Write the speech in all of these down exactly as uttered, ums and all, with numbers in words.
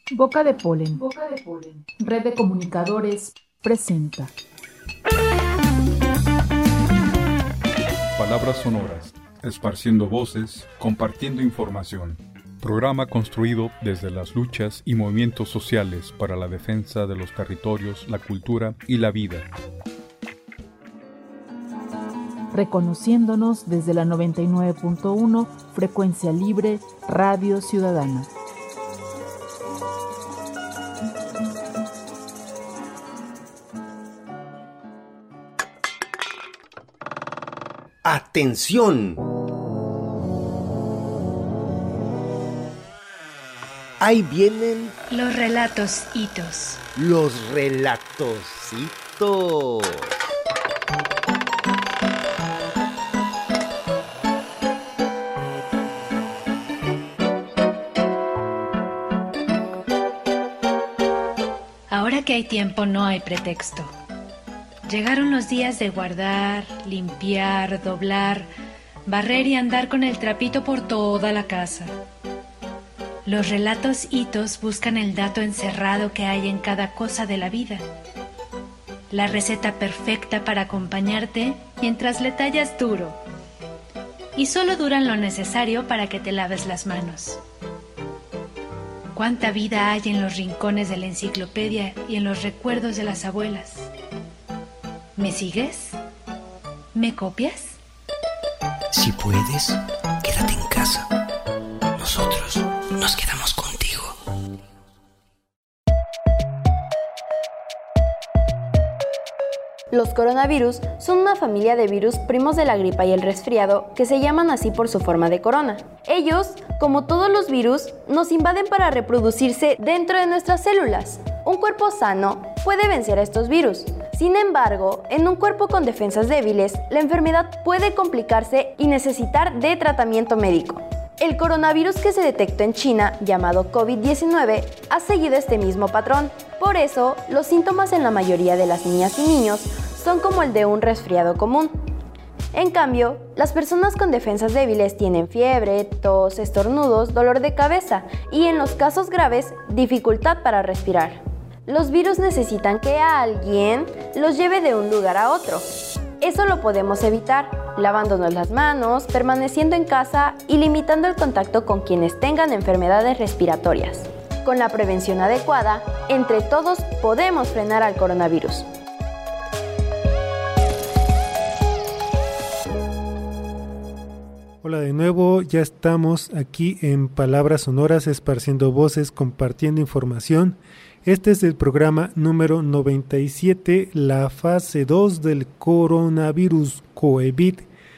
Boca de Polen. Boca de Polen. Red de Comunicadores presenta. Palabras sonoras, esparciendo voces, compartiendo información. Programa construido desde las luchas y movimientos sociales para la defensa de los territorios, la cultura y la vida. Reconociéndonos desde la noventa y nueve punto uno, Frecuencia Libre, Radio Ciudadana. ¡Atención! Ahí vienen los relatos hitos. Los relatos hitos. Ahora que hay tiempo, no hay pretexto. Llegaron los días de guardar, limpiar, doblar, barrer y andar con el trapito por toda la casa. Los relatos hitos buscan el dato encerrado que hay en cada cosa de la vida. La receta perfecta para acompañarte mientras le tallas duro. Y solo duran lo necesario para que te laves las manos. Cuánta vida hay en los rincones de la enciclopedia y en los recuerdos de las abuelas. ¿Me sigues? ¿Me copias? Si puedes, quédate en casa. Nosotros nos quedamos contigo. Los coronavirus son una familia de virus primos de la gripa y el resfriado que se llaman así por su forma de corona. Ellos, como todos los virus, nos invaden para reproducirse dentro de nuestras células. Un cuerpo sano puede vencer a estos virus. Sin embargo, en un cuerpo con defensas débiles, la enfermedad puede complicarse y necesitar de tratamiento médico. El coronavirus que se detectó en China, llamado COVID diecinueve, ha seguido este mismo patrón. Por eso, los síntomas en la mayoría de las niñas y niños son como el de un resfriado común. En cambio, las personas con defensas débiles tienen fiebre, tos, estornudos, dolor de cabeza y, en los casos graves, dificultad para respirar. Los virus necesitan que alguien los lleve de un lugar a otro. Eso lo podemos evitar, lavándonos las manos, permaneciendo en casa y limitando el contacto con quienes tengan enfermedades respiratorias. Con la prevención adecuada, entre todos podemos frenar al coronavirus. Hola de nuevo, ya estamos aquí en Palabras Sonoras, esparciendo voces, compartiendo información. Este es el programa número noventa y siete, la fase dos del coronavirus COVID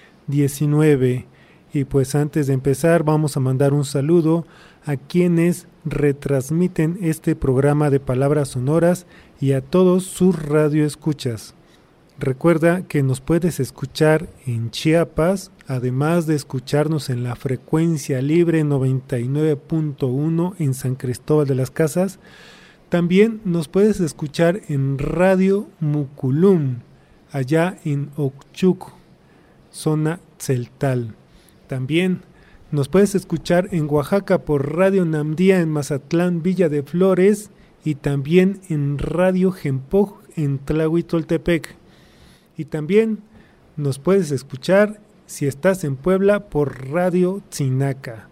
diecinueve. Y pues antes de empezar vamos a mandar un saludo a quienes retransmiten este programa de Palabras Sonoras y a todos sus radioescuchas. Recuerda que nos puedes escuchar en Chiapas, además de escucharnos en la Frecuencia Libre noventa y nueve punto uno en San Cristóbal de las Casas. También nos puedes escuchar en Radio Muculum, allá en Ochuc, zona Tzeltal. También nos puedes escuchar en Oaxaca por Radio Namdía en Mazatlán, Villa de Flores, y también en Radio Jempoj en Tlahuitoltepec. Y también nos puedes escuchar, si estás en Puebla, por Radio Tzinaca.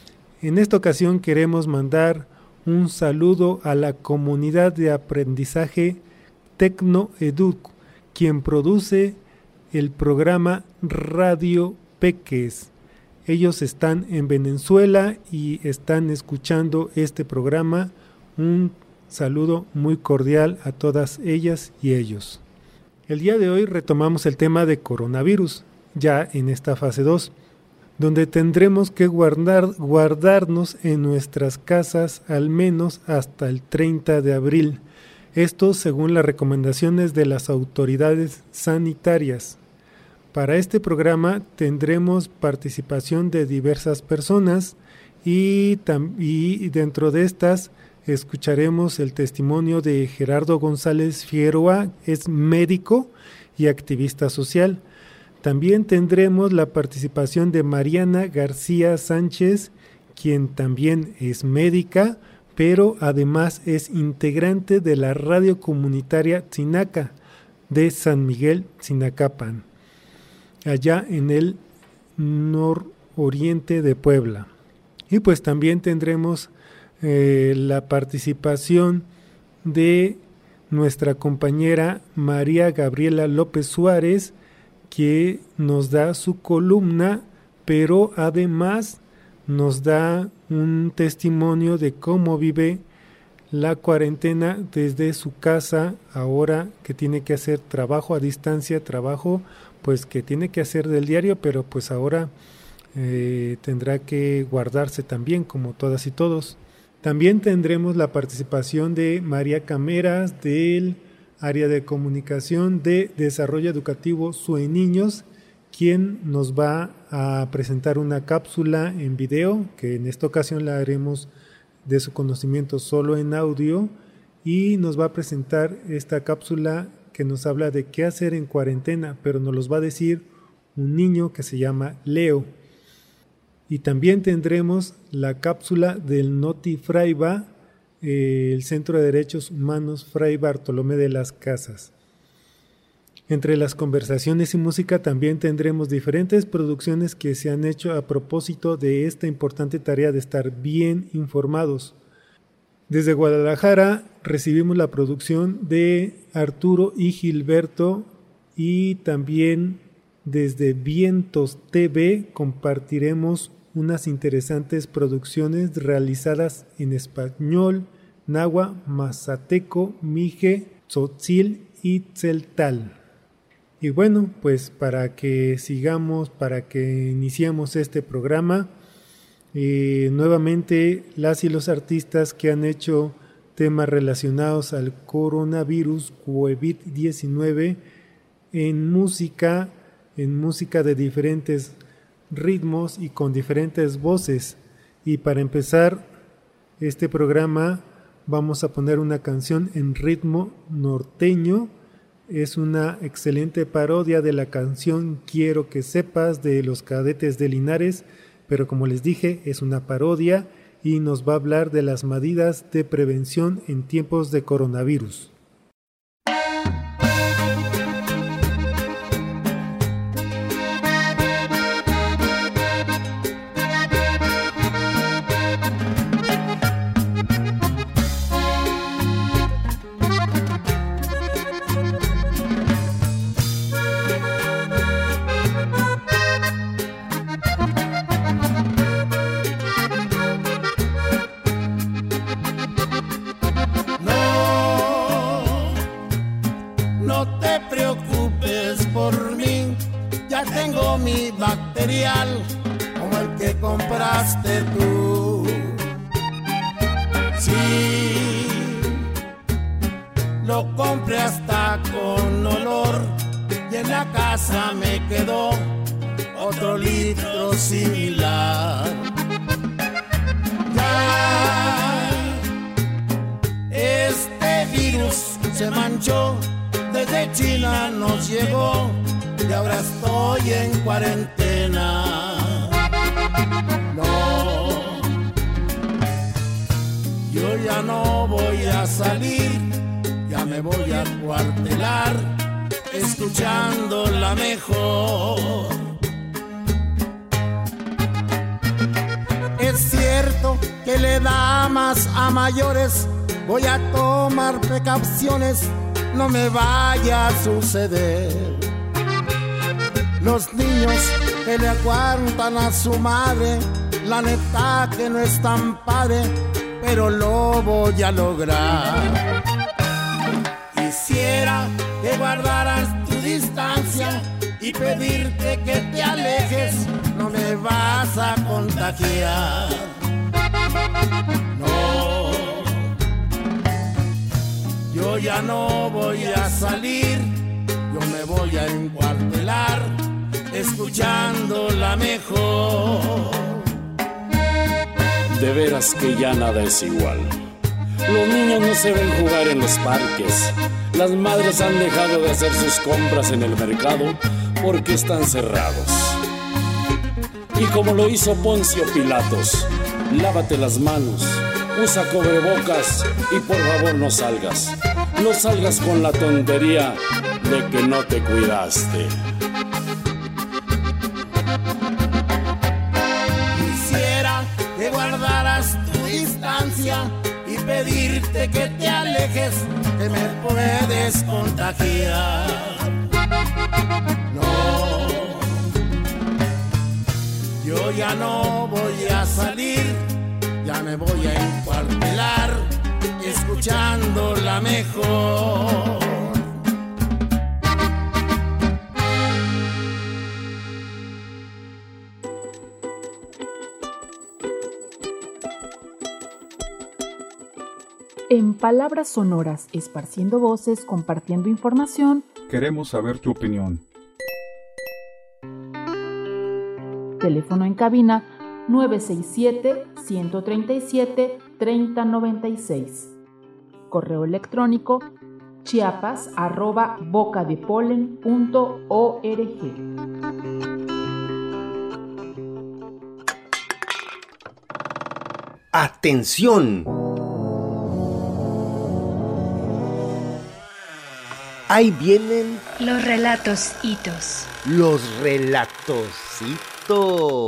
En esta ocasión queremos mandar un saludo a la comunidad de aprendizaje TecnoEduc, quien produce el programa Radio Peques. Ellos están en Venezuela y están escuchando este programa. Un saludo muy cordial a todas ellas y ellos. El día de hoy retomamos el tema de coronavirus, ya en esta fase dos. Donde tendremos que guardar, guardarnos en nuestras casas al menos hasta el treinta de abril. Esto según las recomendaciones de las autoridades sanitarias. Para este programa tendremos participación de diversas personas y, tam- y dentro de estas escucharemos el testimonio de Gerardo González Figueroa, es médico y activista social. También tendremos la participación de Mariana García Sánchez, quien también es médica, pero además es integrante de la radio comunitaria Tzinaca de San Miguel Tzinacapan, allá en el nororiente de Puebla. Y pues también tendremos eh, la participación de nuestra compañera María Gabriela López Suárez, que nos da su columna, pero además nos da un testimonio de cómo vive la cuarentena desde su casa, ahora que tiene que hacer trabajo a distancia, trabajo pues que tiene que hacer del diario, pero pues ahora eh, tendrá que guardarse también, como todas y todos. También tendremos la participación de María Cameras del área de comunicación de Desarrollo Educativo SUE Niños, quien nos va a presentar una cápsula en video, que en esta ocasión la haremos de su conocimiento solo en audio, y nos va a presentar esta cápsula que nos habla de qué hacer en cuarentena, pero nos los va a decir un niño que se llama Leo. Y también tendremos la cápsula del Noti Fraiba, eh, el Centro de Derechos Humanos Fray Bartolomé de las Casas. Entre las conversaciones y música también tendremos diferentes producciones que se han hecho a propósito de esta importante tarea de estar bien informados. Desde Guadalajara recibimos la producción de Arturo y Gilberto, y también desde Vientos T V compartiremos unas interesantes producciones realizadas en español, náhuatl, mazateco, mije, tzotzil y tzeltal. Y bueno, pues para que sigamos, para que iniciemos este programa, eh, nuevamente las y los artistas que han hecho temas relacionados al coronavirus COVID diecinueve en música, en música de diferentes ritmos y con diferentes voces. Y para empezar este programa vamos a poner una canción en ritmo norteño. Es una excelente parodia de la canción Quiero que sepas de los Cadetes de Linares, pero como les dije, es una parodia y nos va a hablar de las medidas de prevención en tiempos de coronavirus. Como el que compraste tú. Sí, lo compré hasta con olor y en la casa me quedó otro litro similar. Ya este virus se manchó, desde China nos llegó y ahora estoy en cuarentena. No, yo ya no voy a salir, ya me voy a cuartelar, escuchando la mejor. Es cierto que le da más a mayores, voy a tomar precauciones, no me vaya a suceder. Los niños que le aguantan a su madre, la neta que no es tan padre, pero lo voy a lograr. Quisiera que guardaras tu distancia y pedirte que te alejes, no me vas a contagiar. No, yo ya no voy a salir, yo me voy a encuartelar, escuchando la mejor. De veras que ya nada es igual. Los niños no se ven jugar en los parques. Las madres han dejado de hacer sus compras en el mercado porque están cerrados. Y como lo hizo Poncio Pilatos, lávate las manos, usa cubrebocas y por favor no salgas. No salgas con la tontería de que no te cuidaste. Quisiera que guardaras tu distancia y pedirte que te alejes, que me puedes contagiar. No, yo ya no voy a salir, ya me voy a encuartelar escuchando la mejor. En Palabras Sonoras, esparciendo voces, compartiendo información, queremos saber tu opinión. Teléfono en cabina nueve seis siete, uno tres siete, tres cero nueve seis. Correo electrónico chiapas arroba bocadepolen punto org. ¡Atención! Ahí vienen los relatos hitos. los relatositos.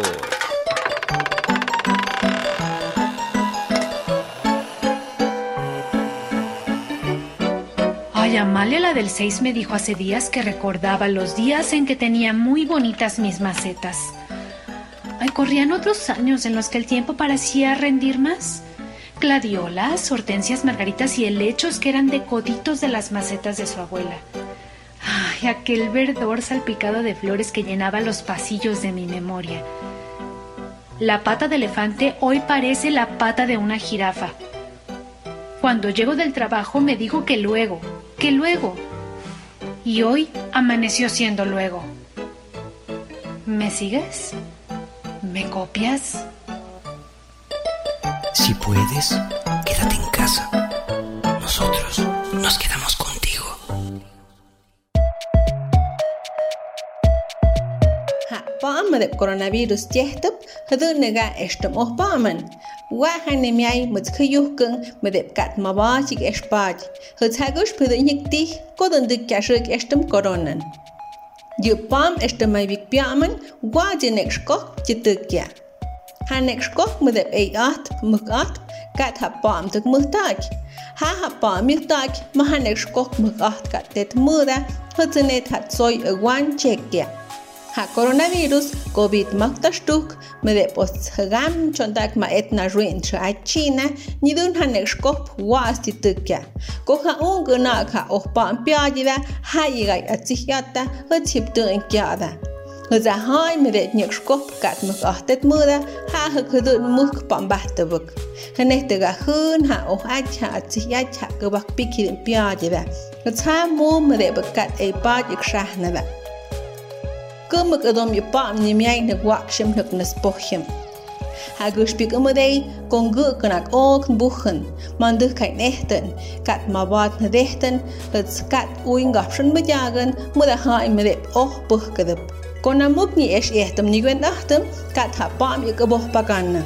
Ay, Amalia, la del seis, me dijo hace días que recordaba los días en que tenía muy bonitas mis macetas. Ay, corrían otros años en los que el tiempo parecía rendir más. Gladiolas, hortensias, margaritas y helechos que eran de coditos de las macetas de su abuela. Ay, aquel verdor salpicado de flores que llenaba los pasillos de mi memoria. La pata de elefante hoy parece la pata de una jirafa. Cuando llego del trabajo me dijo que luego, que luego. Y hoy amaneció siendo luego. ¿Me sigues? ¿Me copias? Si puedes, quédate en casa. Nosotros nos quedamos contigo. Ha pam de coronavirus jehtub hadunega estum oh paman. Wa hanemiai mutkhyuhkun medep kat mabachik espaj. Hutsagush pudnyikti kodundik kashuk estum coronan. Yu pam estumai vikpiaman wa jinekshko jitukya. Hanekshko medep eiat mukat kat ha pam tuk muhtak. Ha ha pam muhtak mahanekshko mukat kat tet muda hutsunet hat soy awan chekya. Ha coronavirus COVID maktastuk medepos gam chondak ma etna ruin tra China nidun hanekshkop wasti tukya. Koha unguna ka ohpam piajida hayigai atsihyata hutiptun kyada. Hutsa hai medet nekshkop kat mukahtet muda ha hukudun muk pambahtabuk. Hanehtaga hun ha oh acha atsihyat ha kubak pikirin piajida. Hutsa mu medebakat ei paj ikshahnada. Kumuk adom yu pam nimyai na wakshim nuk naspohim. Hagushpik umudei kongu kanak ok buchen mandu kai nechten kat mabat na dechten huts kat uing gafshin bejagen muda hai medep oh buhkadep. Kona muk ni esh ehtem ni gwen achtem kat ha pam yuk aboh paganna.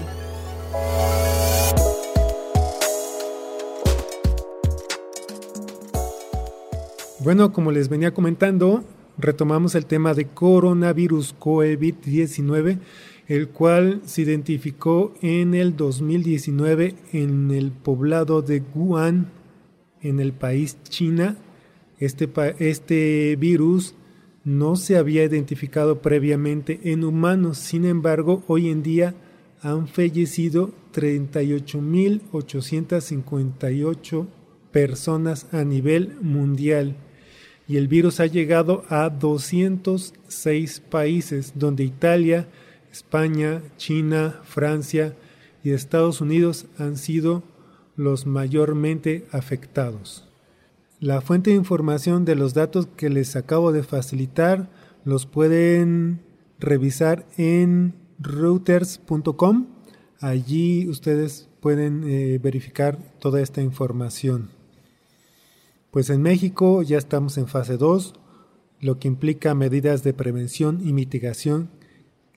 Bueno, como les venía comentando, retomamos el tema de coronavirus COVID diecinueve, el cual se identificó en el dos mil diecinueve en el poblado de Wuhan, en el país China. Este, este virus no se había identificado previamente en humanos, sin embargo, hoy en día han fallecido treinta y ocho mil ochocientas cincuenta y ocho personas a nivel mundial. Y el virus ha llegado a doscientos seis países, donde Italia, España, China, Francia y Estados Unidos han sido los mayormente afectados. La fuente de información de los datos que les acabo de facilitar los pueden revisar en reuters punto com. Allí ustedes pueden eh, verificar toda esta información. Pues en México ya estamos en fase dos, lo que implica medidas de prevención y mitigación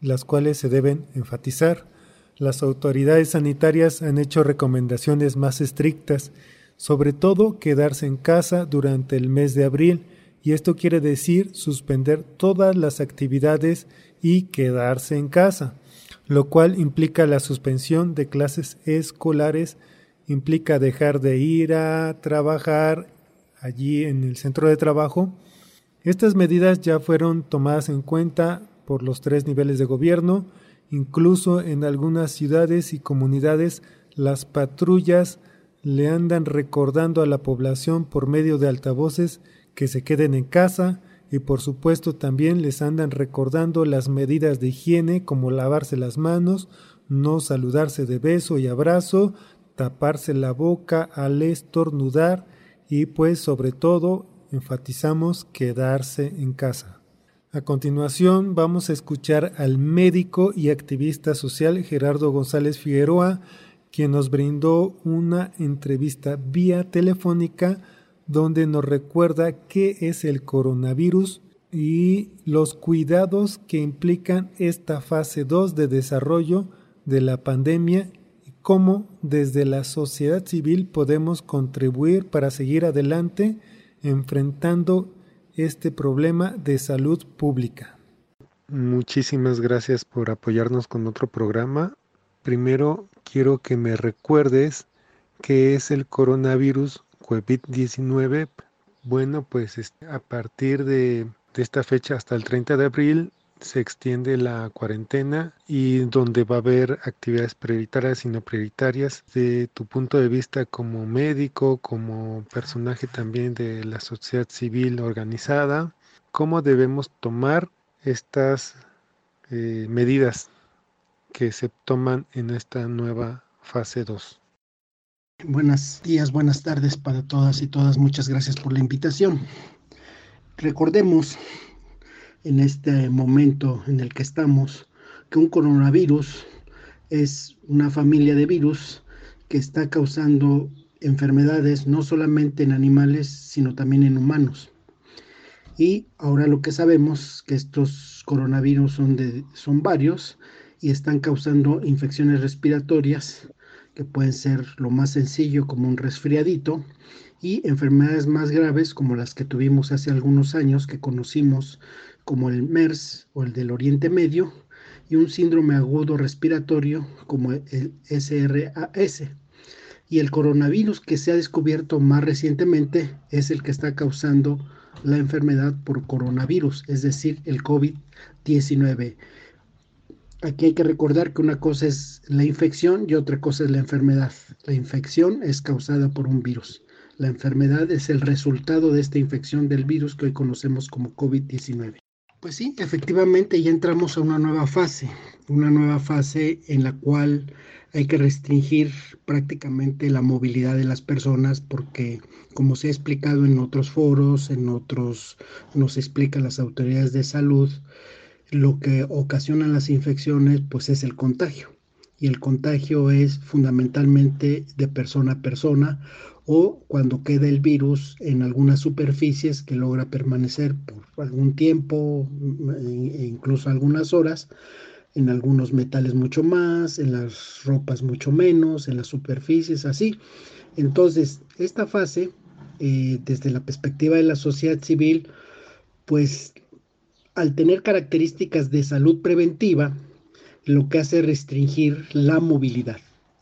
las cuales se deben enfatizar. Las autoridades sanitarias han hecho recomendaciones más estrictas, sobre todo quedarse en casa durante el mes de abril, y esto quiere decir suspender todas las actividades y quedarse en casa, lo cual implica la suspensión de clases escolares, implica dejar de ir a trabajar allí en el centro de trabajo. Estas medidas ya fueron tomadas en cuenta por los tres niveles de gobierno. Incluso en algunas ciudades y comunidades las patrullas le andan recordando a la población por medio de altavoces que se queden en casa, y por supuesto también les andan recordando las medidas de higiene como lavarse las manos, no saludarse de beso y abrazo, taparse la boca al estornudar y pues sobre todo enfatizamos quedarse en casa. A continuación vamos a escuchar al médico y activista social Gerardo González Figueroa, quien nos brindó una entrevista vía telefónica donde nos recuerda qué es el coronavirus y los cuidados que implican esta fase dos de desarrollo de la pandemia y cómo desde la sociedad civil podemos contribuir para seguir adelante enfrentando este problema de salud pública. Muchísimas gracias por apoyarnos con otro programa. Primero quiero que me recuerdes qué es el coronavirus covid diecinueve. Bueno, pues a partir de, de esta fecha hasta el treinta de abril se extiende la cuarentena y donde va a haber actividades prioritarias y no prioritarias. De tu punto de vista como médico, como personaje también de la sociedad civil organizada, ¿cómo debemos tomar estas eh, medidas que se toman en esta nueva fase dos? Buenos días, buenas tardes para todas y todas. Muchas gracias por la invitación. Recordemos en este momento en el que estamos que un coronavirus es una familia de virus que está causando enfermedades no solamente en animales, sino también en humanos. Y ahora lo que sabemos que estos coronavirus son, de, son varios y están causando infecciones respiratorias que pueden ser lo más sencillo como un resfriadito y enfermedades más graves como las que tuvimos hace algunos años que conocimos como el MERS o el del Oriente Medio y un síndrome agudo respiratorio como el S R A S. Y el coronavirus que se ha descubierto más recientemente es el que está causando la enfermedad por coronavirus, es decir, el covid diecinueve. Aquí hay que recordar que una cosa es la infección y otra cosa es la enfermedad. La infección es causada por un virus. La enfermedad es el resultado de esta infección del virus que hoy conocemos como covid diecinueve. Pues sí, efectivamente ya entramos a una nueva fase, una nueva fase en la cual hay que restringir prácticamente la movilidad de las personas porque, como se ha explicado en otros foros, en otros nos explican las autoridades de salud, lo que ocasiona las infecciones pues es el contagio y el contagio es fundamentalmente de persona a persona o cuando queda el virus en algunas superficies que logra permanecer por algún tiempo e incluso algunas horas, en algunos metales mucho más, en las ropas mucho menos, en las superficies así. Entonces esta fase eh, desde la perspectiva de la sociedad civil pues al tener características de salud preventiva, lo que hace es restringir la movilidad.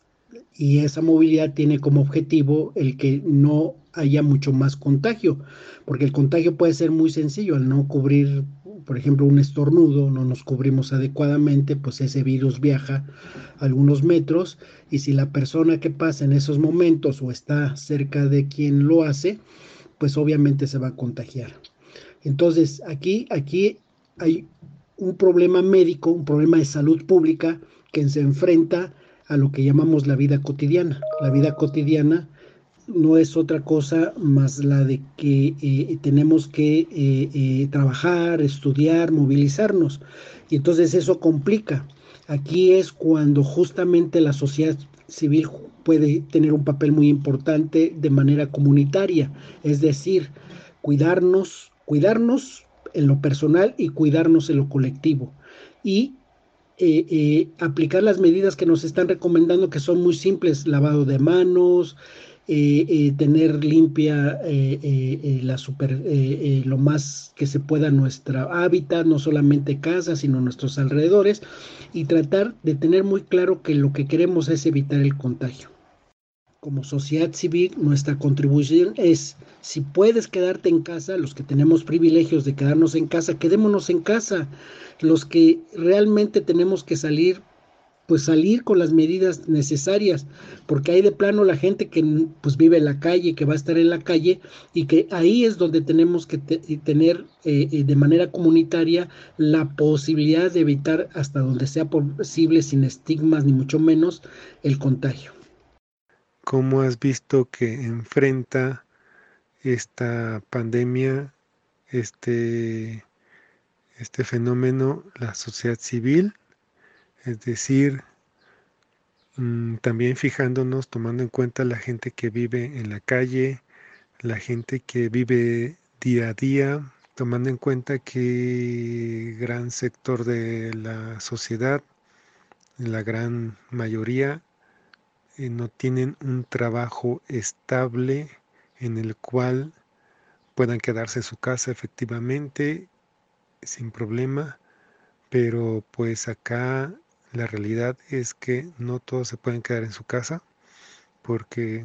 Y esa movilidad tiene como objetivo el que no haya mucho más contagio, porque el contagio puede ser muy sencillo, al no cubrir, por ejemplo, un estornudo, no nos cubrimos adecuadamente, pues ese virus viaja algunos metros, y si la persona que pasa en esos momentos o está cerca de quien lo hace, pues obviamente se va a contagiar. Entonces, aquí, aquí hay un problema médico, un problema de salud pública que se enfrenta a lo que llamamos la vida cotidiana. La vida cotidiana no es otra cosa más la de que eh, tenemos que eh, eh, trabajar, estudiar, movilizarnos. Y entonces eso complica. Aquí es cuando justamente la sociedad civil puede tener un papel muy importante de manera comunitaria, es decir, cuidarnos, cuidarnos en lo personal y cuidarnos en lo colectivo. Y eh, eh, aplicar las medidas que nos están recomendando, que son muy simples: lavado de manos, eh, eh, tener limpia eh, eh, eh, la super, eh, eh, lo más que se pueda nuestro hábitat, no solamente casa, sino nuestros alrededores, y tratar de tener muy claro que lo que queremos es evitar el contagio. Como sociedad civil, nuestra contribución es, si puedes quedarte en casa, los que tenemos privilegios de quedarnos en casa, quedémonos en casa. Los que realmente tenemos que salir, pues salir con las medidas necesarias, porque hay de plano la gente que pues vive en la calle, que va a estar en la calle, y que ahí es donde tenemos que te, tener eh, de manera comunitaria la posibilidad de evitar hasta donde sea posible, sin estigmas ni mucho menos, el contagio. ¿Cómo has visto que enfrenta esta pandemia, este, este fenómeno, la sociedad civil? Es decir, mmm, también fijándonos, tomando en cuenta la gente que vive en la calle, la gente que vive día a día, tomando en cuenta que gran sector de la sociedad, la gran mayoría, eh, no tienen un trabajo estable en el cual puedan quedarse en su casa efectivamente, sin problema, pero pues acá la realidad es que no todos se pueden quedar en su casa, porque,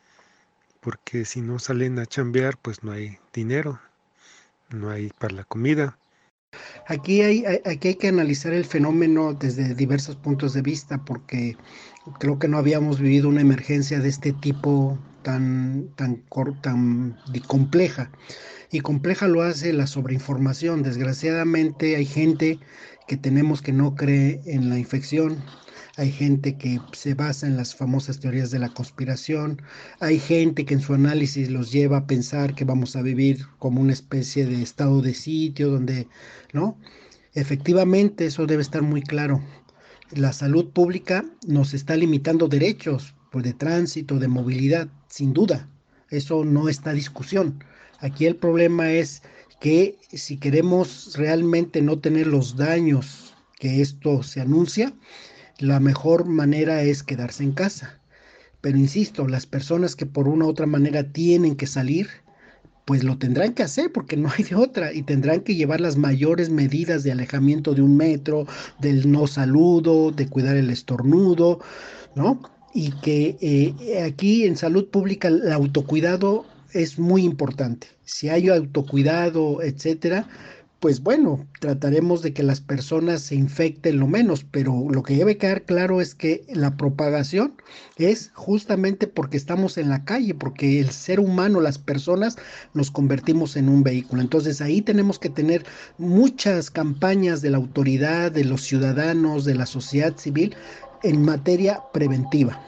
porque si no salen a chambear, pues no hay dinero, no hay para la comida. Aquí hay, hay, aquí hay que analizar el fenómeno desde diversos puntos de vista, porque creo que no habíamos vivido una emergencia de este tipo tan, tan, tan compleja. Y compleja lo hace la sobreinformación. Desgraciadamente hay gente que tenemos que no cree en la infección. Hay gente que se basa en las famosas teorías de la conspiración. Hay gente que en su análisis los lleva a pensar que vamos a vivir como una especie de estado de sitio, donde, ¿no? Efectivamente, eso debe estar muy claro. La salud pública nos está limitando derechos, pues, de tránsito, de movilidad, sin duda. Eso no está en discusión. Aquí el problema es que si queremos realmente no tener los daños que esto se anuncia, la mejor manera es quedarse en casa. Pero insisto, las personas que por una u otra manera tienen que salir, pues lo tendrán que hacer porque no hay de otra, y tendrán que llevar las mayores medidas de alejamiento de un metro, del no saludo, de cuidar el estornudo, ¿no? Y que eh, aquí en salud pública el autocuidado es muy importante. Si hay autocuidado, etcétera, pues bueno, trataremos de que las personas se infecten lo menos, pero lo que debe quedar claro es que la propagación es justamente porque estamos en la calle, porque el ser humano, las personas, nos convertimos en un vehículo. Entonces ahí tenemos que tener muchas campañas de la autoridad, de los ciudadanos, de la sociedad civil en materia preventiva.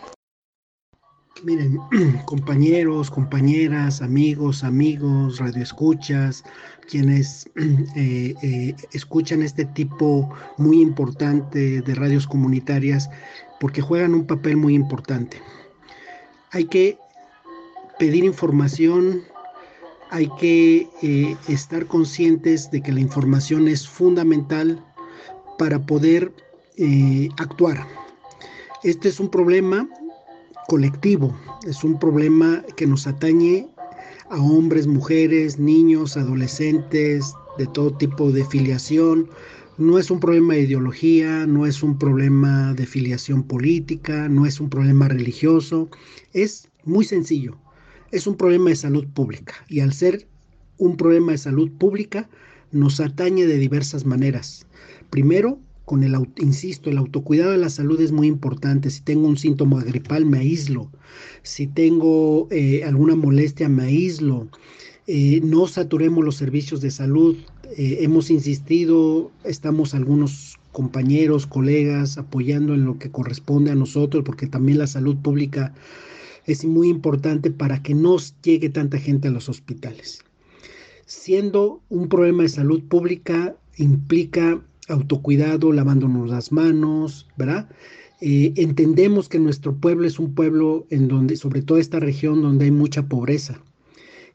Miren, compañeros, compañeras, amigos, amigos, radioescuchas, quienes eh, eh, escuchan este tipo muy importante de radios comunitarias, porque juegan un papel muy importante. Hay que pedir información, hay que eh, estar conscientes de que la información es fundamental para poder eh, actuar. Este es un problema colectivo, es un problema que nos atañe a hombres, mujeres, niños, adolescentes, de todo tipo de filiación. No es un problema de ideología, no es un problema de filiación política, no es un problema religioso, es muy sencillo, es un problema de salud pública, y al ser un problema de salud pública nos atañe de diversas maneras. Primero, con el, insisto, el autocuidado de la salud es muy importante. Si tengo un síntoma gripal, me aíslo. Si tengo eh, alguna molestia, me aíslo. Eh, no saturemos los servicios de salud. Eh, hemos insistido, estamos algunos compañeros, colegas, apoyando en lo que corresponde a nosotros, porque también la salud pública es muy importante para que no llegue tanta gente a los hospitales. Siendo un problema de salud pública, implica autocuidado, lavándonos las manos, ¿verdad? Eh, entendemos que nuestro pueblo es un pueblo en donde, sobre todo esta región, donde hay mucha pobreza.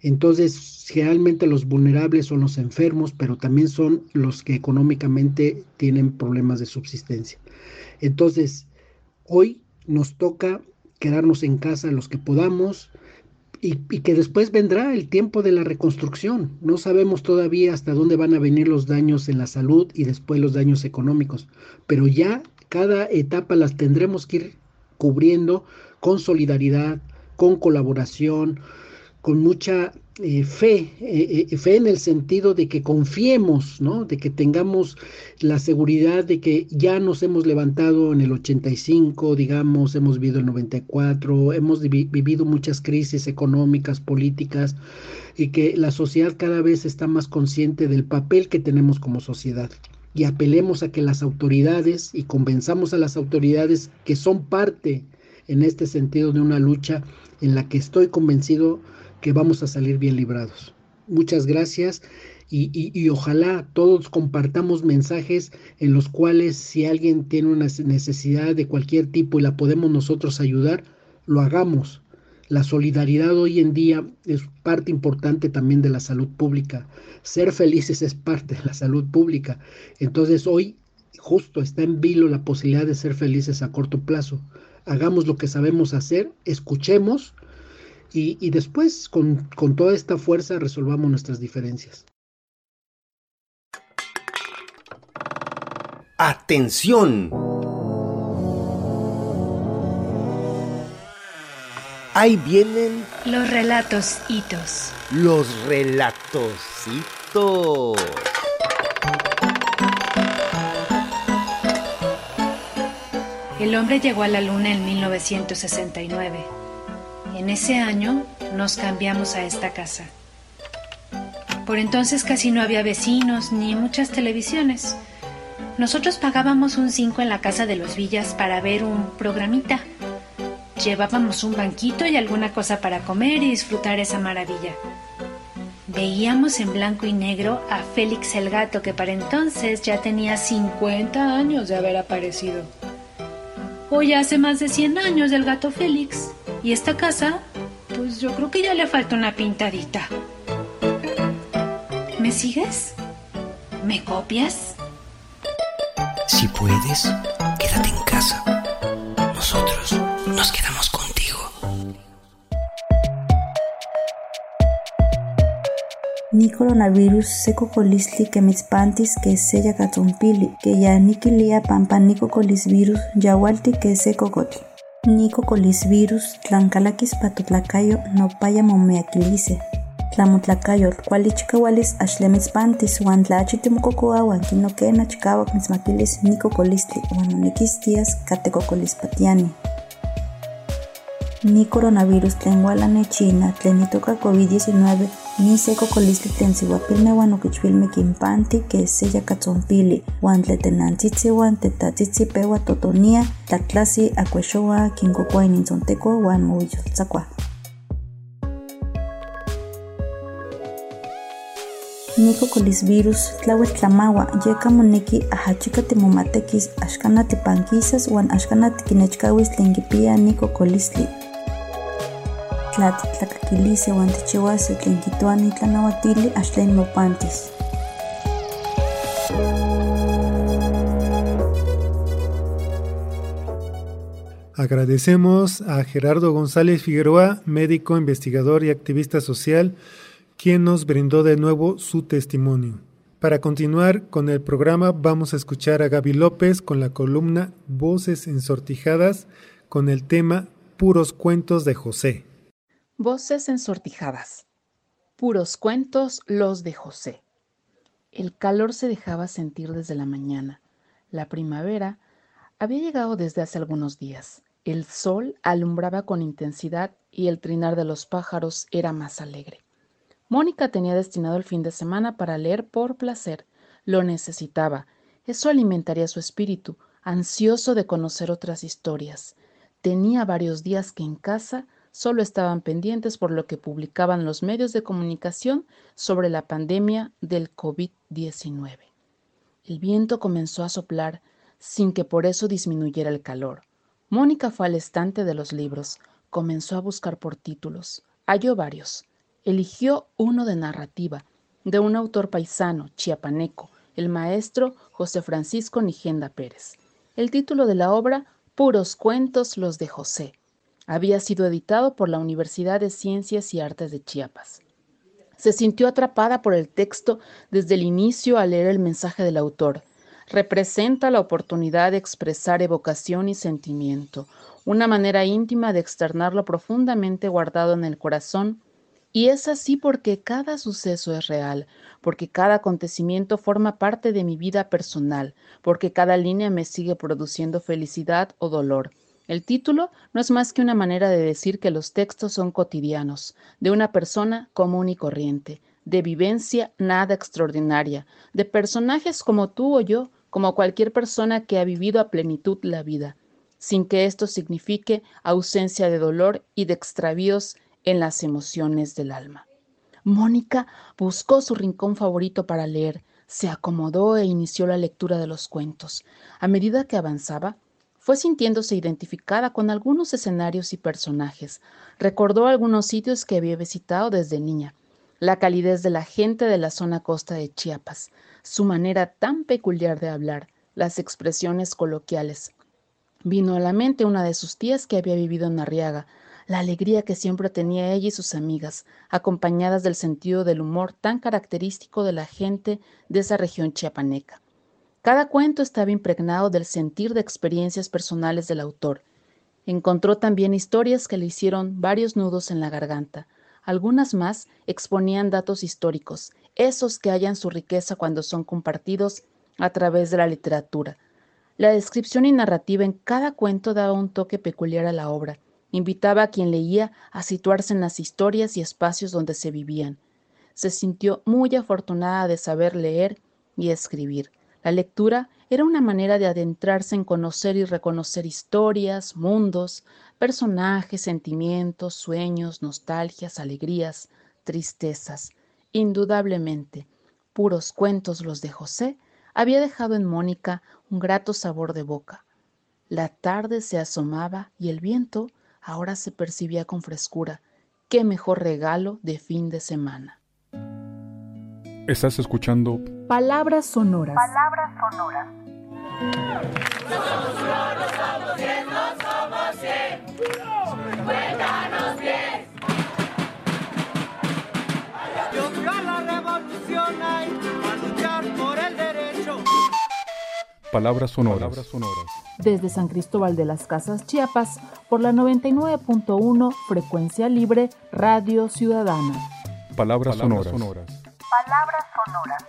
Entonces, generalmente los vulnerables son los enfermos, pero también son los que económicamente tienen problemas de subsistencia. Entonces, hoy nos toca quedarnos en casa los que podamos y, y que después vendrá el tiempo de la reconstrucción. No sabemos todavía hasta dónde van a venir los daños en la salud y después los daños económicos, pero ya cada etapa las tendremos que ir cubriendo con solidaridad, con colaboración, con mucha eh, fe, eh, eh, fe en el sentido de que confiemos, ¿no? De que tengamos la seguridad de que ya nos hemos levantado en el ochenta y cinco, digamos, hemos vivido el noventa y cuatro, hemos vi- vivido muchas crisis económicas, políticas, y que la sociedad cada vez está más consciente del papel que tenemos como sociedad. Y apelemos a que las autoridades, y convenzamos a las autoridades que son parte en este sentido de una lucha en la que estoy convencido que vamos a salir bien librados. Muchas gracias y, y, y ojalá todos compartamos mensajes en los cuales si alguien tiene una necesidad de cualquier tipo y la podemos nosotros ayudar, lo hagamos. La solidaridad hoy en día es parte importante también de la salud pública. Ser felices es parte de la salud pública. Entonces hoy justo está en vilo la posibilidad de ser felices a corto plazo. Hagamos lo que sabemos hacer, escuchemos y, y después con, con toda esta fuerza resolvamos nuestras diferencias. ¡Atención! Ahí vienen Los relatos hitos. los relatositos. El hombre llegó a la luna en mil novecientos sesenta y nueve. En ese año nos cambiamos a esta casa. Por entonces casi no había vecinos ni muchas televisiones. Nosotros pagábamos un cinco en la casa de los Villas para ver un programita. Llevábamos un banquito y alguna cosa para comer y disfrutar esa maravilla. Veíamos en blanco y negro a Félix el gato, que para entonces ya tenía cincuenta años de haber aparecido. Hoy hace más de cien años del gato Félix. Y esta casa, pues yo creo que ya le falta una pintadita. ¿Me sigues? ¿Me copias? Si puedes, quédate en casa. Nosotros nos quedamos contigo. Ni coronavirus seco colisli que mis pantis que sella catumpili que ya niquilia pampa nico colis virus ya walti que seco cotl. Nico colis virus tlancalaquis patutlacayo no paya momeaquilice. Tlamotlacayo cualichicahualis ashlemis pantis wan tlachitimucocoa wan quinoquena chicawak mismaquilis nico colisli wan uniquis días catecocolis patiani. Ni coronavirus tlen hualane China tlen itoka COVID diecinueve ni seco colisli tlen sihuapilme wan oquichpilme quimpanti que sella catzompili wan tletenantzitzi wan tetatzitzi pewa totonia tlatlasi acuexoa quincocoa inintzonteco wan movillotzakua. Nico colis virus tlawel tlamawa yeka moneki ahachica timomatequis axcana tipanquisas wan axcana tiquinechcawis tlen quipia nico colisli. Tlatitlacaquilice wan tichiuasi tlen quitoani tlanauatili axtlen mopantis. Agradecemos a Gerardo González Figueroa, médico, investigador y activista social, quien nos brindó de nuevo su testimonio. Para continuar con el programa vamos a escuchar a Gaby López con la columna Voces Ensortijadas con el tema Puros Cuentos de José. Voces ensortijadas. Puros cuentos los de José. El calor se dejaba sentir desde la mañana. La primavera había llegado desde hace algunos días. El sol alumbraba con intensidad y el trinar de los pájaros era más alegre. Mónica tenía destinado el fin de semana para leer por placer. Lo necesitaba. Eso alimentaría su espíritu, ansioso de conocer otras historias. Tenía varios días que en casa solo estaban pendientes por lo que publicaban los medios de comunicación sobre la pandemia del COVID diecinueve. El viento comenzó a soplar sin que por eso disminuyera el calor. Mónica fue al estante de los libros. Comenzó a buscar por títulos. Halló varios. eligió uno de narrativa, de un autor paisano, chiapaneco, el maestro José Francisco Nigenda Pérez. El título de la obra, Puros cuentos los de José. Había sido editado por la Universidad de Ciencias y Artes de Chiapas. Se sintió atrapada por el texto desde el inicio al leer el mensaje del autor. Representa la oportunidad de expresar evocación y sentimiento, una manera íntima de externar lo profundamente guardado en el corazón, y es así porque cada suceso es real, porque cada acontecimiento forma parte de mi vida personal, porque cada línea me sigue produciendo felicidad o dolor. El título no es más que una manera de decir que los textos son cotidianos, de una persona común y corriente, de vivencia nada extraordinaria, de personajes como tú o yo, como cualquier persona que ha vivido a plenitud la vida, sin que esto signifique ausencia de dolor y de extravíos en las emociones del alma. Mónica buscó su rincón favorito para leer, se acomodó e inició la lectura de los cuentos. A medida que avanzaba, fue sintiéndose identificada con algunos escenarios y personajes. Recordó algunos sitios que había visitado desde niña, la calidez de la gente de la zona costa de Chiapas, su manera tan peculiar de hablar, las expresiones coloquiales. Vino a la mente una de sus tías que había vivido en Arriaga, la alegría que siempre tenía ella y sus amigas, acompañadas del sentido del humor tan característico de la gente de esa región chiapaneca. Cada cuento estaba impregnado del sentir de experiencias personales del autor. Encontró también historias que le hicieron varios nudos en la garganta. Algunas más exponían datos históricos, esos que hallan su riqueza cuando son compartidos a través de la literatura. La descripción y narrativa en cada cuento daba un toque peculiar a la obra. Invitaba a quien leía a situarse en las historias y espacios donde se vivían. Se sintió muy afortunada de saber leer y escribir. La lectura era una manera de adentrarse en conocer y reconocer historias, mundos, personajes, sentimientos, sueños, nostalgias, alegrías, tristezas. Indudablemente, Puros cuentos los de José había dejado en Mónica un grato sabor de boca. La tarde se asomaba y el viento ahora se percibía con frescura. ¡Qué mejor regalo de fin de semana! Estás escuchando Palabras sonoras. Palabras sonoras. Somos uno, no somos diez, no somos cien. Cuéntanos bien. Y otra la revolución hay a luchar por el derecho. Palabras sonoras. Palabras sonoras. Desde San Cristóbal de las Casas, Chiapas, por la noventa y nueve punto uno, frecuencia libre, Radio Ciudadana. Palabras, Palabras sonoras. sonoras. Palabras sonoras.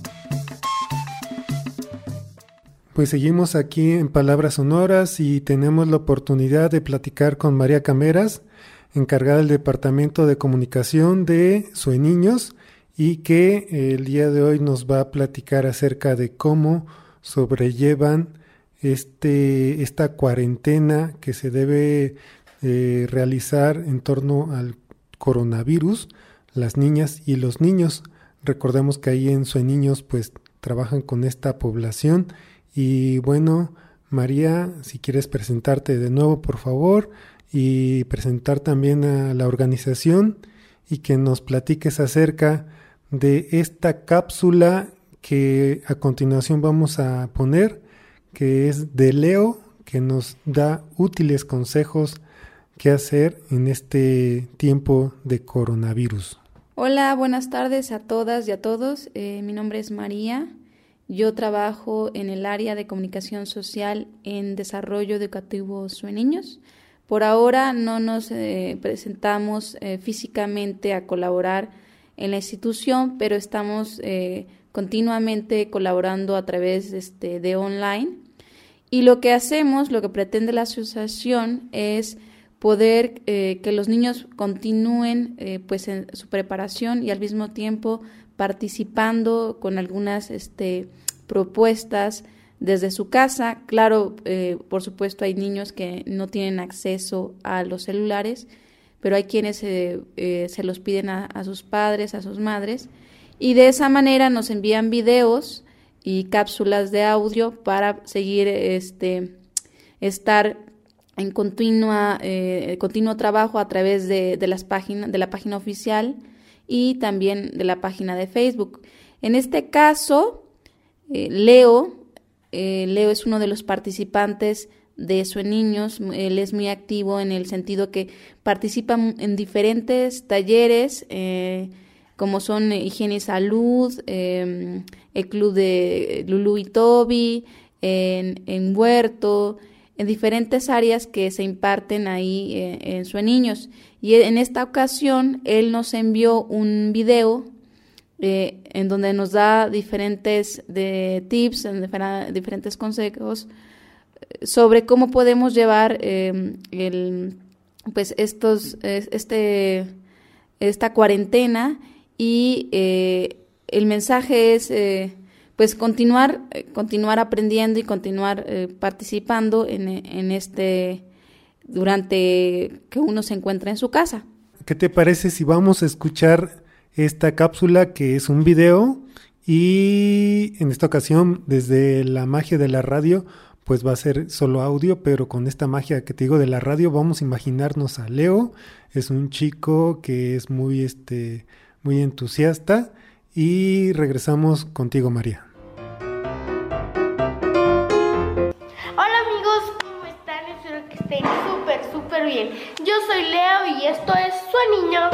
Pues seguimos aquí en Palabras Sonoras y tenemos la oportunidad de platicar con María Cameras, encargada del Departamento de Comunicación de Sueniños, y que el día de hoy nos va a platicar acerca de cómo sobrellevan este, esta cuarentena que se debe eh, realizar en torno al coronavirus, las niñas y los niños. Recordemos que ahí en Sueniños pues trabajan con esta población. Y bueno, María, si quieres presentarte de nuevo, por favor, y presentar también a la organización y que nos platiques acerca de esta cápsula que a continuación vamos a poner, que es de Leo, que nos da útiles consejos que hacer en este tiempo de coronavirus. Hola, buenas tardes a todas y a todos. Eh, mi nombre es María. Yo trabajo en el área de comunicación social en desarrollo educativo Sueniños. Por ahora no nos eh, presentamos eh, físicamente a colaborar en la institución, pero estamos eh, continuamente colaborando a través este, de online. Y lo que hacemos, lo que pretende la asociación es poder eh, que los niños continúen eh, pues en su preparación y al mismo tiempo participando con algunas este, propuestas desde su casa. Claro, eh, por supuesto hay niños que no tienen acceso a los celulares, pero hay quienes eh, eh, se los piden a, a sus padres, a sus madres, y de esa manera nos envían videos y cápsulas de audio para seguir este, estar en continua, eh, continuo trabajo a través de, de, las páginas, de la página oficial y también de la página de Facebook. En este caso, eh, Leo, eh, Leo es uno de los participantes de Sueniños. Él es muy activo en el sentido que participa en diferentes talleres, eh, como son higiene y salud, eh, el club de Lulú y Toby, en, en huerto, en diferentes áreas que se imparten ahí eh, en Sueniños. Y en esta ocasión él nos envió un video eh, en donde nos da diferentes de tips, en diferentes consejos sobre cómo podemos llevar eh, el, pues estos, este, esta cuarentena. Y eh, el mensaje es eh, pues continuar, eh, continuar aprendiendo y continuar eh, participando en, en este durante que uno se encuentra en su casa. ¿Qué te parece si vamos a escuchar esta cápsula que es un video y en esta ocasión desde la magia de la radio pues va a ser solo audio, pero con esta magia que te digo de la radio vamos a imaginarnos a Leo. Es un chico que es muy este muy entusiasta y regresamos contigo, María. Hola amigos, ¿cómo están? Espero que estén súper, súper bien. Yo soy Leo y esto es Sueniños.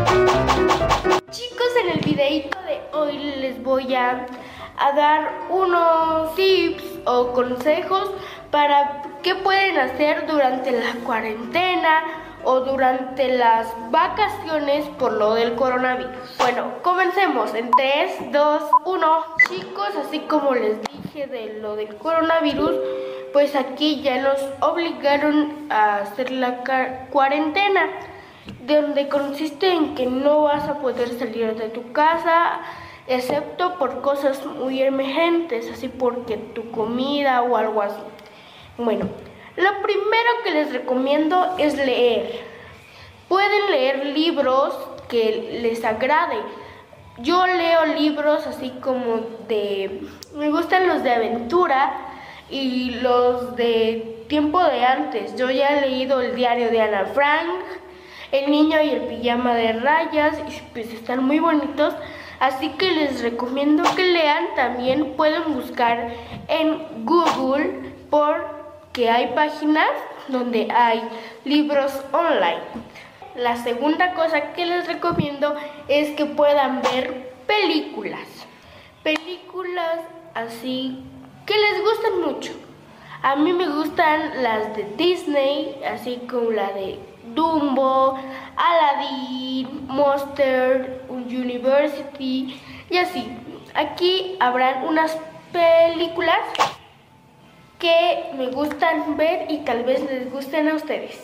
Chicos, en el videito de hoy les voy a, a dar unos tips o consejos para qué pueden hacer durante la cuarentena o durante las vacaciones por lo del coronavirus. Bueno, comencemos en tres, dos, uno. Chicos, así como les dije de lo del coronavirus, pues aquí ya nos obligaron a hacer la cuarentena, donde consiste en que no vas a poder salir de tu casa, excepto por cosas muy emergentes, así porque tu comida o algo así. Bueno, lo primero que les recomiendo es leer. Pueden leer libros que les agrade. Yo leo libros así como de... Me gustan los de aventura y los de tiempo de antes. Yo ya he leído el diario de Ana Frank, El niño y el pijama de rayas, y pues están muy bonitos. Así que les recomiendo que lean. También pueden buscar en Google por... que hay páginas donde hay libros online. La segunda cosa que les recomiendo es que puedan ver películas. Películas así que les gustan mucho. A mí me gustan las de Disney, así como la de Dumbo, Aladdin, Monster University y así. Aquí habrán unas películas que me gustan ver y tal vez les gusten a ustedes.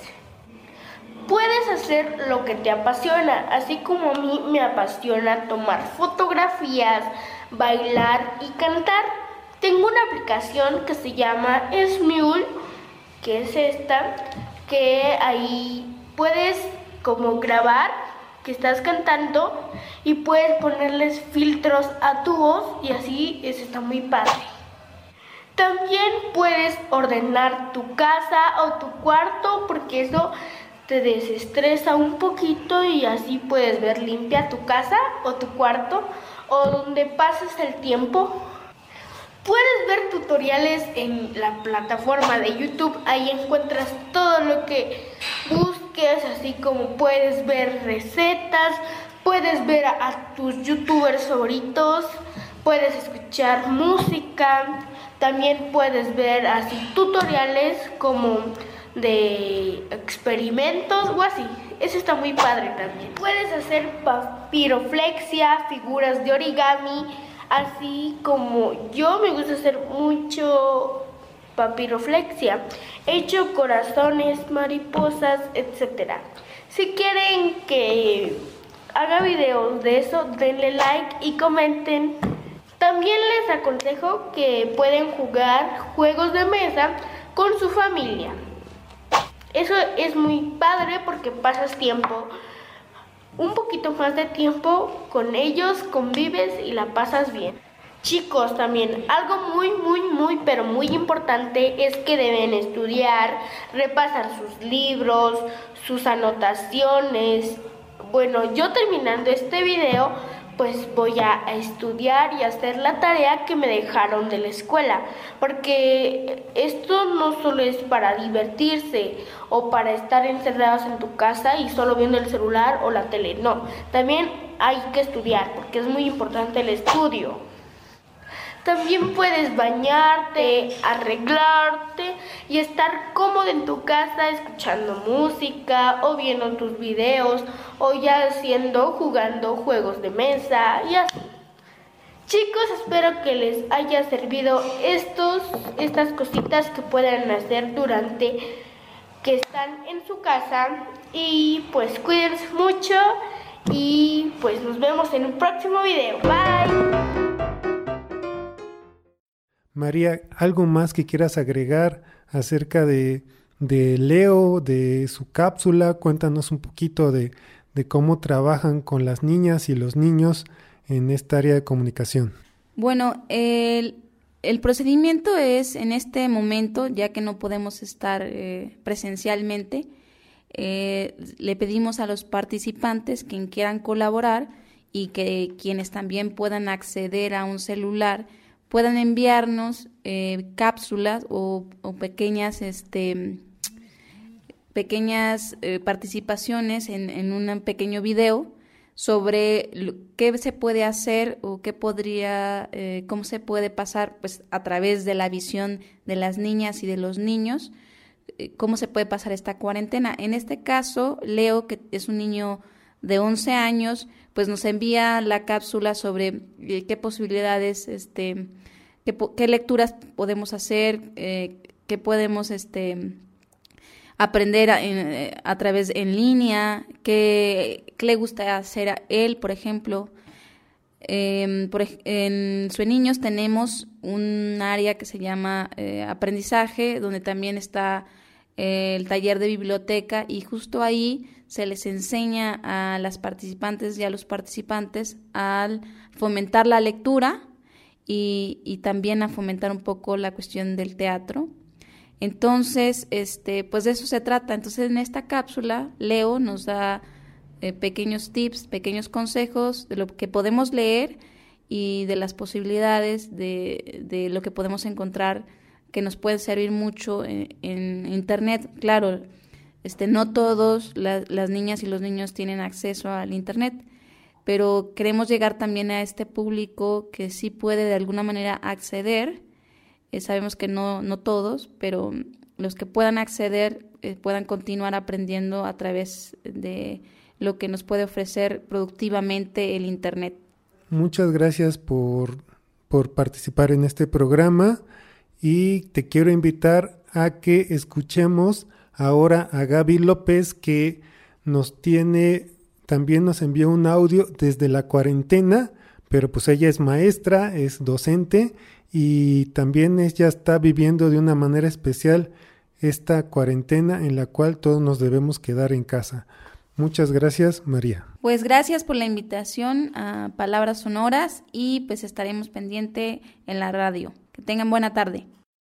Puedes hacer lo que te apasiona, así como a mí me apasiona tomar fotografías, bailar y cantar. Tengo una aplicación que se llama Smule, que es esta, que ahí puedes como grabar que estás cantando y puedes ponerles filtros a tu voz y así eso está muy padre. También puedes ordenar tu casa o tu cuarto porque eso te desestresa un poquito y así puedes ver limpia tu casa o tu cuarto o donde pases el tiempo. Puedes ver tutoriales en la plataforma de YouTube, ahí encuentras todo lo que busques, así como puedes ver recetas, puedes ver a, a tus youtubers favoritos, puedes escuchar música. También puedes ver así tutoriales como de experimentos o así. Eso está muy padre también. Puedes hacer papiroflexia, figuras de origami, así como yo me gusta hacer mucho papiroflexia. He hecho corazones, mariposas, etcétera. Si quieren que haga videos de eso, denle like y comenten. También les aconsejo que pueden jugar juegos de mesa con su familia. Eso es muy padre porque pasas tiempo, un poquito más de tiempo con ellos, convives y la pasas bien. Chicos, también algo muy, muy, muy, pero muy importante es que deben estudiar, repasar sus libros, sus anotaciones, bueno, yo terminando este video, pues voy a estudiar y hacer la tarea que me dejaron de la escuela, porque esto no solo es para divertirse o para estar encerrados en tu casa y solo viendo el celular o la tele, no, también hay que estudiar porque es muy importante el estudio. También puedes bañarte, arreglarte y estar cómodo en tu casa escuchando música o viendo tus videos o ya haciendo, jugando juegos de mesa y así. Chicos, espero que les haya servido estos, estas cositas que pueden hacer durante que están en su casa y pues cuídense mucho y pues nos vemos en un próximo video. Bye. María, ¿algo más que quieras agregar acerca de, de Leo, de su cápsula? Cuéntanos un poquito de, de cómo trabajan con las niñas y los niños en esta área de comunicación. Bueno, el, el procedimiento es en este momento, ya que no podemos estar eh, presencialmente, eh, le pedimos a los participantes quien quieran colaborar y que quienes también puedan acceder a un celular puedan enviarnos eh, cápsulas o, o pequeñas este pequeñas eh, participaciones en, en un pequeño video sobre lo, qué se puede hacer o qué podría eh, cómo se puede pasar pues a través de la visión de las niñas y de los niños, eh, cómo se puede pasar esta cuarentena. En este caso, Leo, que es un niño de once años, pues nos envía la cápsula sobre eh, qué posibilidades, este, qué, qué lecturas podemos hacer, eh, qué podemos este, aprender a, en, a través en línea, qué, qué le gusta hacer a él, por ejemplo. Eh, por, en Sueniños tenemos un área que se llama eh, aprendizaje, donde también está eh, el taller de biblioteca, y justo ahí se les enseña a las participantes y a los participantes a fomentar la lectura y, y también a fomentar un poco la cuestión del teatro. Entonces, este, pues de eso se trata. Entonces, en esta cápsula, Leo nos da eh, pequeños tips, pequeños consejos de lo que podemos leer y de las posibilidades de, de lo que podemos encontrar que nos puede servir mucho en, en Internet. Claro, Este, no todos la, las niñas y los niños tienen acceso al Internet, pero queremos llegar también a este público que sí puede de alguna manera acceder. Eh, sabemos que no, no todos, pero los que puedan acceder eh, puedan continuar aprendiendo a través de lo que nos puede ofrecer productivamente el Internet. Muchas gracias por, por participar en este programa y te quiero invitar a que escuchemos ahora a Gaby López, que nos tiene, también nos envió un audio desde la cuarentena, pero pues ella es maestra, es docente y también ella está viviendo de una manera especial esta cuarentena en la cual todos nos debemos quedar en casa. Muchas gracias, María. Pues gracias por la invitación a Palabras Sonoras y pues estaremos pendiente en la radio. Que tengan buena tarde.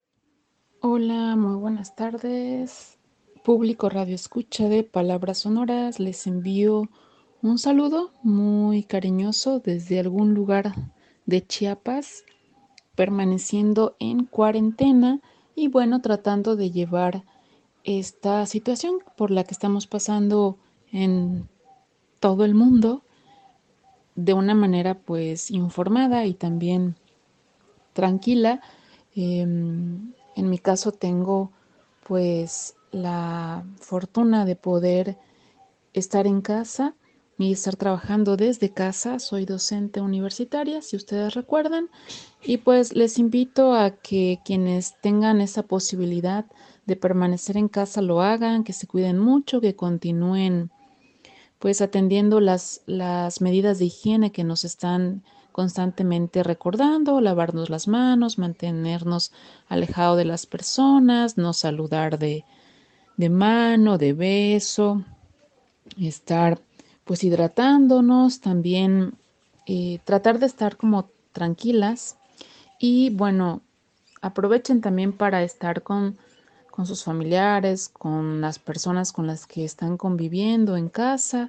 Hola, muy buenas tardes. Público Radio Escucha de Palabras Sonoras, les envío un saludo muy cariñoso desde algún lugar de Chiapas, permaneciendo en cuarentena y bueno, tratando de llevar esta situación por la que estamos pasando en todo el mundo de una manera pues informada y también tranquila. Eh, en mi caso tengo pues la fortuna de poder estar en casa y estar trabajando desde casa. Soy docente universitaria, si ustedes recuerdan, y pues les invito a que quienes tengan esa posibilidad de permanecer en casa lo hagan, que se cuiden mucho, que continúen pues atendiendo las, las medidas de higiene que nos están constantemente recordando, lavarnos las manos, mantenernos alejados de las personas, no saludar de de mano, de beso, estar pues hidratándonos, también eh, tratar de estar como tranquilas y bueno, aprovechen también para estar con, con sus familiares, con las personas con las que están conviviendo en casa,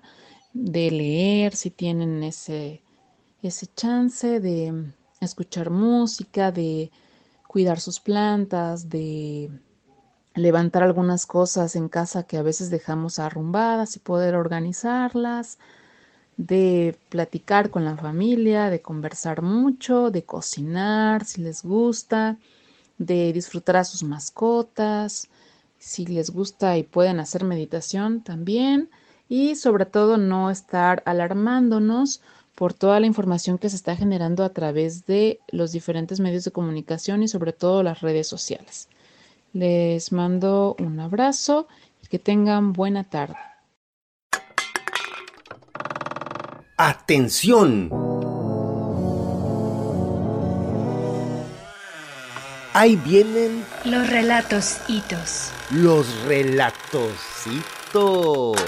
de leer si tienen ese, ese chance, de escuchar música, de cuidar sus plantas, de levantar algunas cosas en casa que a veces dejamos arrumbadas y poder organizarlas, de platicar con la familia, de conversar mucho, de cocinar si les gusta, de disfrutar a sus mascotas, si les gusta y pueden hacer meditación también, y sobre todo no estar alarmándonos por toda la información que se está generando a través de los diferentes medios de comunicación y sobre todo las redes sociales. Les mando un abrazo y que tengan buena tarde. ¡Atención! Ahí vienen los relatos hitos. Los relatositos.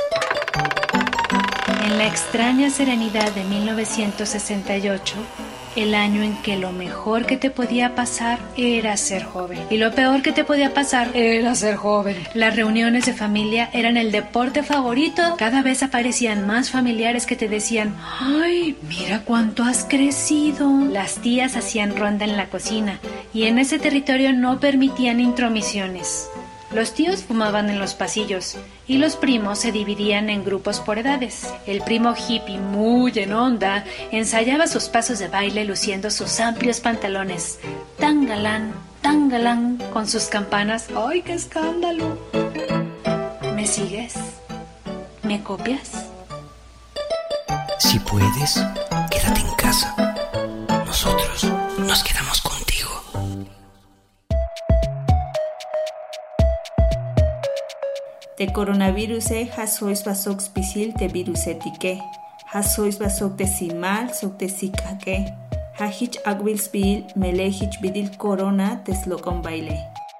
En la extraña serenidad de mil novecientos sesenta y ocho, el año en que lo mejor que te podía pasar era ser joven y lo peor que te podía pasar era ser joven. Las reuniones de familia eran el deporte favorito. Cada vez aparecían más familiares que te decían: ¡ay, mira cuánto has crecido! Las tías hacían ronda en la cocina y en ese territorio no permitían intromisiones. Los tíos fumaban en los pasillos y los primos se dividían en grupos por edades. El primo hippie, muy en onda, ensayaba sus pasos de baile luciendo sus amplios pantalones. Tan galán, tan galán, con sus campanas. ¡Ay, qué escándalo! ¿Me sigues? ¿Me copias? Si puedes, quédate en casa. Nosotros nos quedamos contigo. Te coronavirus e hasois basok spisil te virus etike. Hasois basok te simal sok te sikake. Hahich agbil spil melehich bidil corona te slokon baile.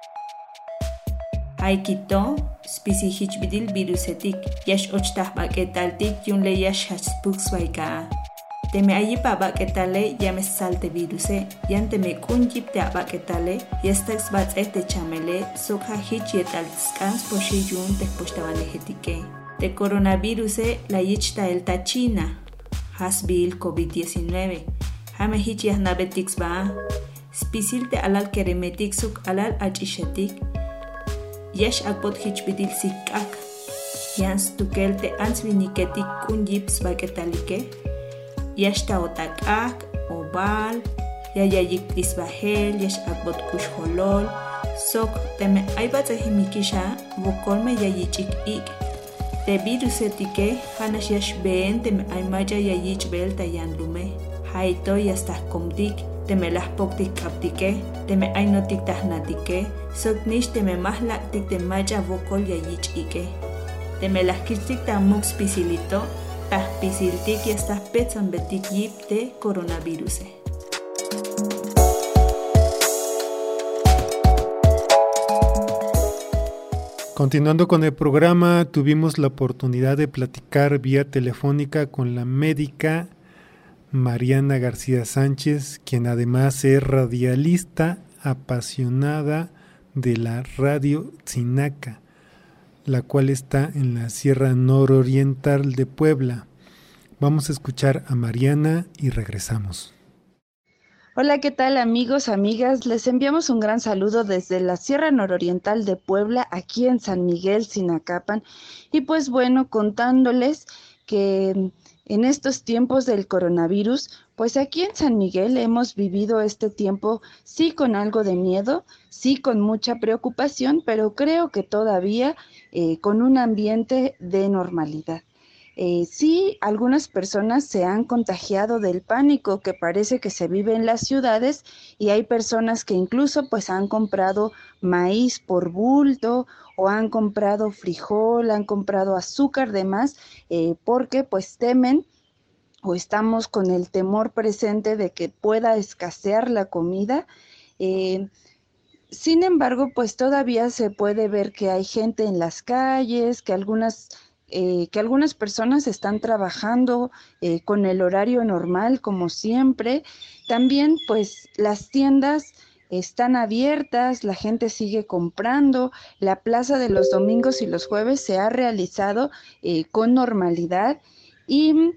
Haikito spisihich bidil virus etik. Yash ochtah baketaltik yun le yash hachpuks baika. Te me allí pa baketale ya me salte viruse. Yan te me kunjip te baketale. Yastax bats este chamele. Sokha hich yetal scans poshi yun te postavane hetike. Te coronavirus la yichta el tachina. Hasbil COVID diecinueve. Hame hich yahnabetix ba. Spisil te alal keremetik suk alal achishetik. Yash akbot hich bidil sikak. Yans tukel te ansviniketik kunjips baketalike. Yashta otakak, obal, yayayik tisbahel, yash akbot kush holol, sok teme aibat himikisha, vokolme yayichik ik. Te virus etike, hanash yash been teme aimaya yayich bel tayan lume. Haito yastah komdik, teme las poktik kaptike, teme ainotik tahnatike, sok nish teme mahlaktik te maya vokol yayich ike. Teme las kistik tamuk spisilito, tah pisiltik y estas petzan betik yip de coronavirus. Continuando con el programa, tuvimos la oportunidad de platicar vía telefónica con la médica Mariana García Sánchez, quien además es radialista apasionada de la radio Tzinaca, la cual está en la Sierra Nororiental de Puebla. Vamos a escuchar a Mariana y regresamos. Hola, ¿qué tal amigos, amigas? Les enviamos un gran saludo desde la Sierra Nororiental de Puebla, aquí en San Miguel, Sinacapan. Y pues bueno, contándoles que en estos tiempos del coronavirus, pues aquí en San Miguel hemos vivido este tiempo sí con algo de miedo, sí con mucha preocupación, pero creo que todavía eh, con un ambiente de normalidad. Eh, sí, algunas personas se han contagiado del pánico que parece que se vive en las ciudades y hay personas que incluso pues han comprado maíz por bulto o han comprado frijol, han comprado azúcar de más eh, porque pues temen o estamos con el temor presente de que pueda escasear la comida. Eh, sin embargo, pues todavía se puede ver que hay gente en las calles, que algunas Eh, que algunas personas están trabajando eh, con el horario normal como siempre. También pues las tiendas están abiertas, la gente sigue comprando, la plaza de los domingos y los jueves se ha realizado eh, con normalidad y,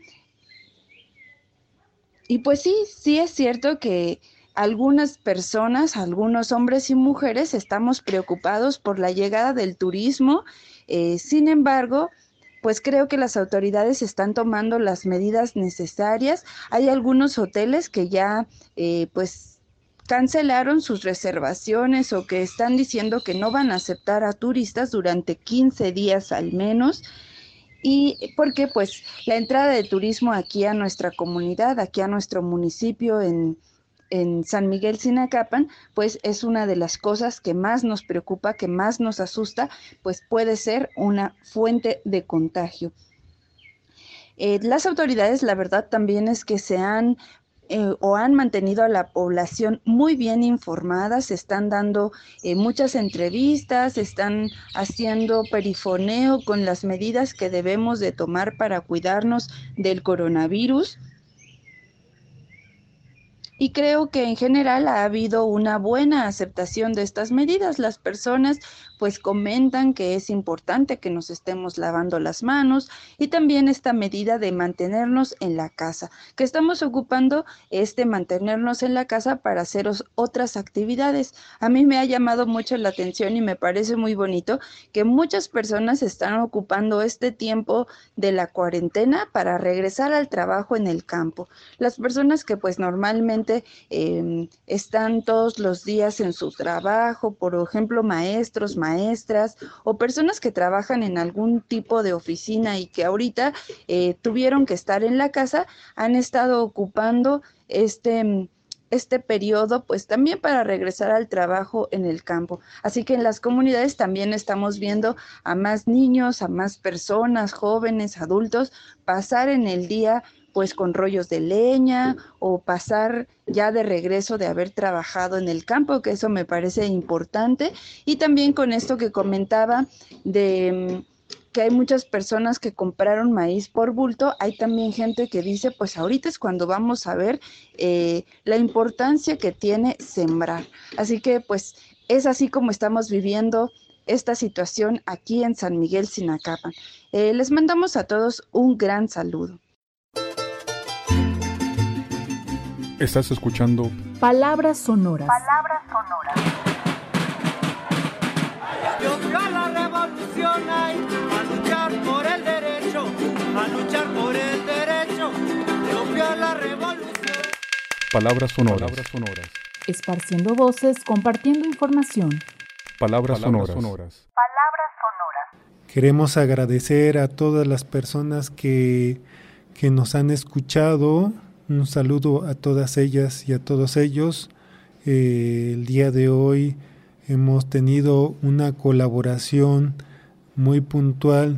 y pues sí, sí es cierto que algunas personas, algunos hombres y mujeres estamos preocupados por la llegada del turismo, eh, sin embargo, pues creo que las autoridades están tomando las medidas necesarias. Hay algunos hoteles que ya eh, pues cancelaron sus reservaciones o que están diciendo que no van a aceptar a turistas durante quince días al menos. Y porque pues la entrada de turismo aquí a nuestra comunidad, aquí a nuestro municipio en en San Miguel Sinacapan, pues es una de las cosas que más nos preocupa, que más nos asusta, pues puede ser una fuente de contagio. Eh, las autoridades, la verdad también es que se han eh, o han mantenido a la población muy bien informada, se están dando eh, muchas entrevistas, están haciendo perifoneo con las medidas que debemos de tomar para cuidarnos del coronavirus. Y creo que en general ha habido una buena aceptación de estas medidas. Las personas pues comentan que es importante que nos estemos lavando las manos y también esta medida de mantenernos en la casa, que estamos ocupando este mantenernos en la casa para hacer otras actividades. A mí me ha llamado mucho la atención y me parece muy bonito que muchas personas están ocupando este tiempo de la cuarentena para regresar al trabajo en el campo. Las personas que pues normalmente eh, están todos los días en su trabajo, por ejemplo maestros, maestras o personas que trabajan en algún tipo de oficina y que ahorita eh, tuvieron que estar en la casa, han estado ocupando este este periodo pues también para regresar al trabajo en el campo. Así que en las comunidades también estamos viendo a más niños, a más personas, jóvenes, adultos, pasar en el día pues con rollos de leña o pasar ya de regreso de haber trabajado en el campo, que eso me parece importante. Y también con esto que comentaba de que hay muchas personas que compraron maíz por bulto, hay también gente que dice, pues ahorita es cuando vamos a ver eh, la importancia que tiene sembrar. Así que pues es así como estamos viviendo esta situación aquí en San Miguel Sinacapan. Eh, les mandamos a todos un gran saludo. Estás escuchando Palabras Sonoras. Palabras sonoras. Busca la revolución hay, a luchar por el derecho, a luchar por el derecho, Etiopía la revolución. Palabras sonoras. Palabras sonoras. Esparciendo voces, compartiendo información. Palabras, Palabras sonoras. sonoras. Palabras sonoras. Queremos agradecer a todas las personas que, que nos han escuchado. Un saludo a todas ellas y a todos ellos. Eh, el día de hoy hemos tenido una colaboración muy puntual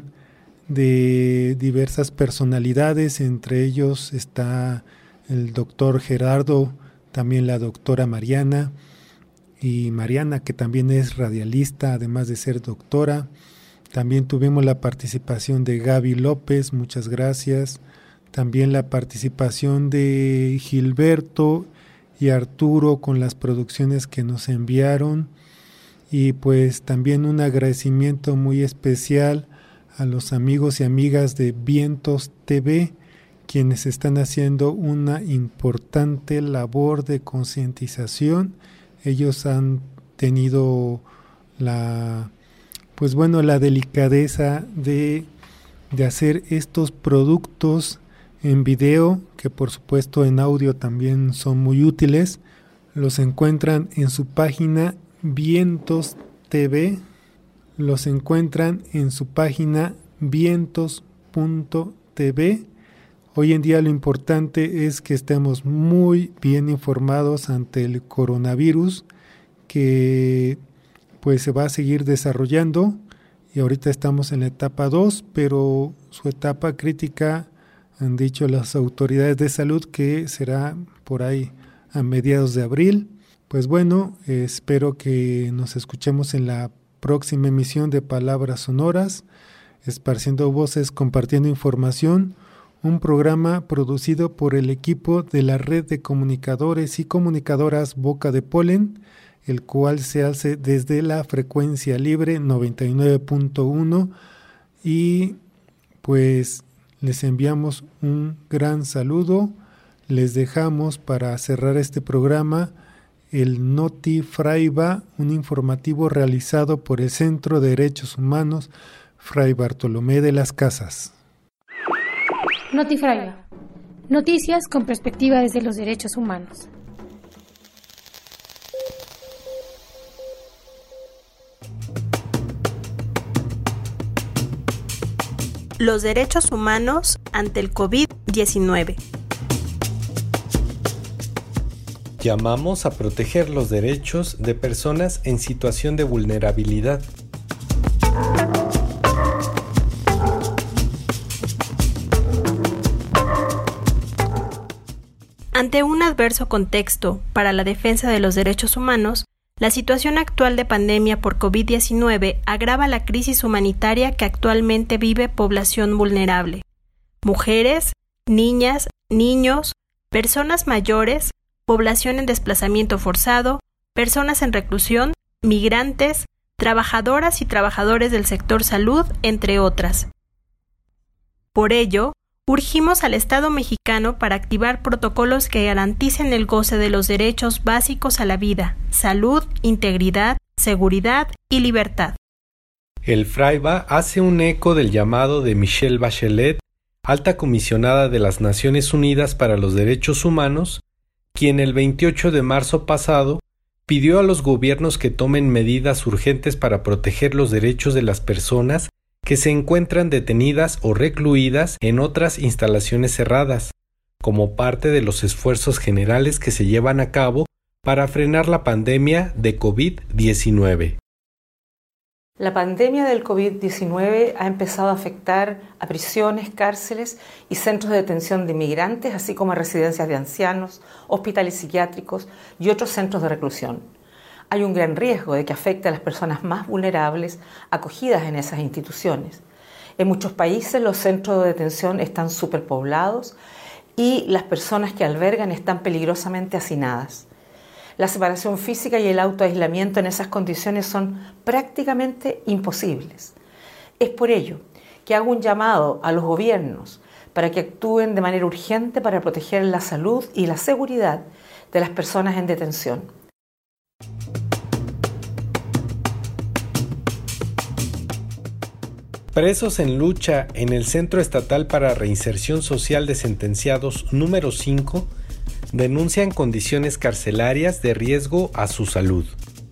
de diversas personalidades, entre ellos está el doctor Gerardo, también la doctora Mariana, y Mariana, que también es radialista, además de ser doctora. También tuvimos la participación de Gaby López, muchas gracias. También la participación de Gilberto y Arturo con las producciones que nos enviaron. Y pues también un agradecimiento muy especial a los amigos y amigas de Vientos T V, quienes están haciendo una importante labor de concientización. Ellos han tenido la, pues bueno, la delicadeza de, de hacer estos productos en video, que por supuesto en audio también son muy útiles. Los encuentran en su página Vientos T V, los encuentran en su página vientos punto t v. Hoy en día lo importante es que estemos muy bien informados ante el coronavirus, que pues se va a seguir desarrollando y ahorita estamos en la etapa dos, pero su etapa crítica han dicho las autoridades de salud que será por ahí a mediados de abril. Pues bueno, eh, espero que nos escuchemos en la próxima emisión de Palabras Sonoras, esparciendo voces, compartiendo información. un programa producido por el equipo de la Red de Comunicadores y Comunicadoras Boca de Polen, el cual se hace desde la frecuencia libre noventa y nueve punto uno, y pues les enviamos un gran saludo. Les dejamos para cerrar este programa el Noti Fraiba, un informativo realizado por el Centro de Derechos Humanos Fray Bartolomé de las Casas. Noti Fraiba. Noticias con perspectiva desde los derechos humanos. Los derechos humanos ante el COVID diecinueve. Llamamos a proteger los derechos de personas en situación de vulnerabilidad. Ante un adverso contexto para la defensa de los derechos humanos, la situación actual de pandemia por COVID diecinueve agrava la crisis humanitaria que actualmente vive población vulnerable. Mujeres, niñas, niños, personas mayores, población en desplazamiento forzado, personas en reclusión, migrantes, trabajadoras y trabajadores del sector salud, entre otras. Por ello, urgimos al Estado mexicano para activar protocolos que garanticen el goce de los derechos básicos a la vida, salud, integridad, seguridad y libertad. El Fraiba hace un eco del llamado de Michelle Bachelet, alta comisionada de las Naciones Unidas para los Derechos Humanos, quien el veintiocho de marzo pasado pidió a los gobiernos que tomen medidas urgentes para proteger los derechos de las personas que se encuentran detenidas o recluidas en otras instalaciones cerradas, como parte de los esfuerzos generales que se llevan a cabo para frenar la pandemia de COVID diecinueve. La pandemia del COVID diecinueve ha empezado a afectar a prisiones, cárceles y centros de detención de inmigrantes, así como a residencias de ancianos, hospitales psiquiátricos y otros centros de reclusión. Hay un gran riesgo de que afecte a las personas más vulnerables acogidas en esas instituciones. En muchos países los centros de detención están superpoblados y las personas que albergan están peligrosamente hacinadas. La separación física y el autoaislamiento en esas condiciones son prácticamente imposibles. Es por ello que hago un llamado a los gobiernos para que actúen de manera urgente para proteger la salud y la seguridad de las personas en detención. Presos en lucha en el Centro Estatal para Reinserción Social de Sentenciados número cinco denuncian condiciones carcelarias de riesgo a su salud.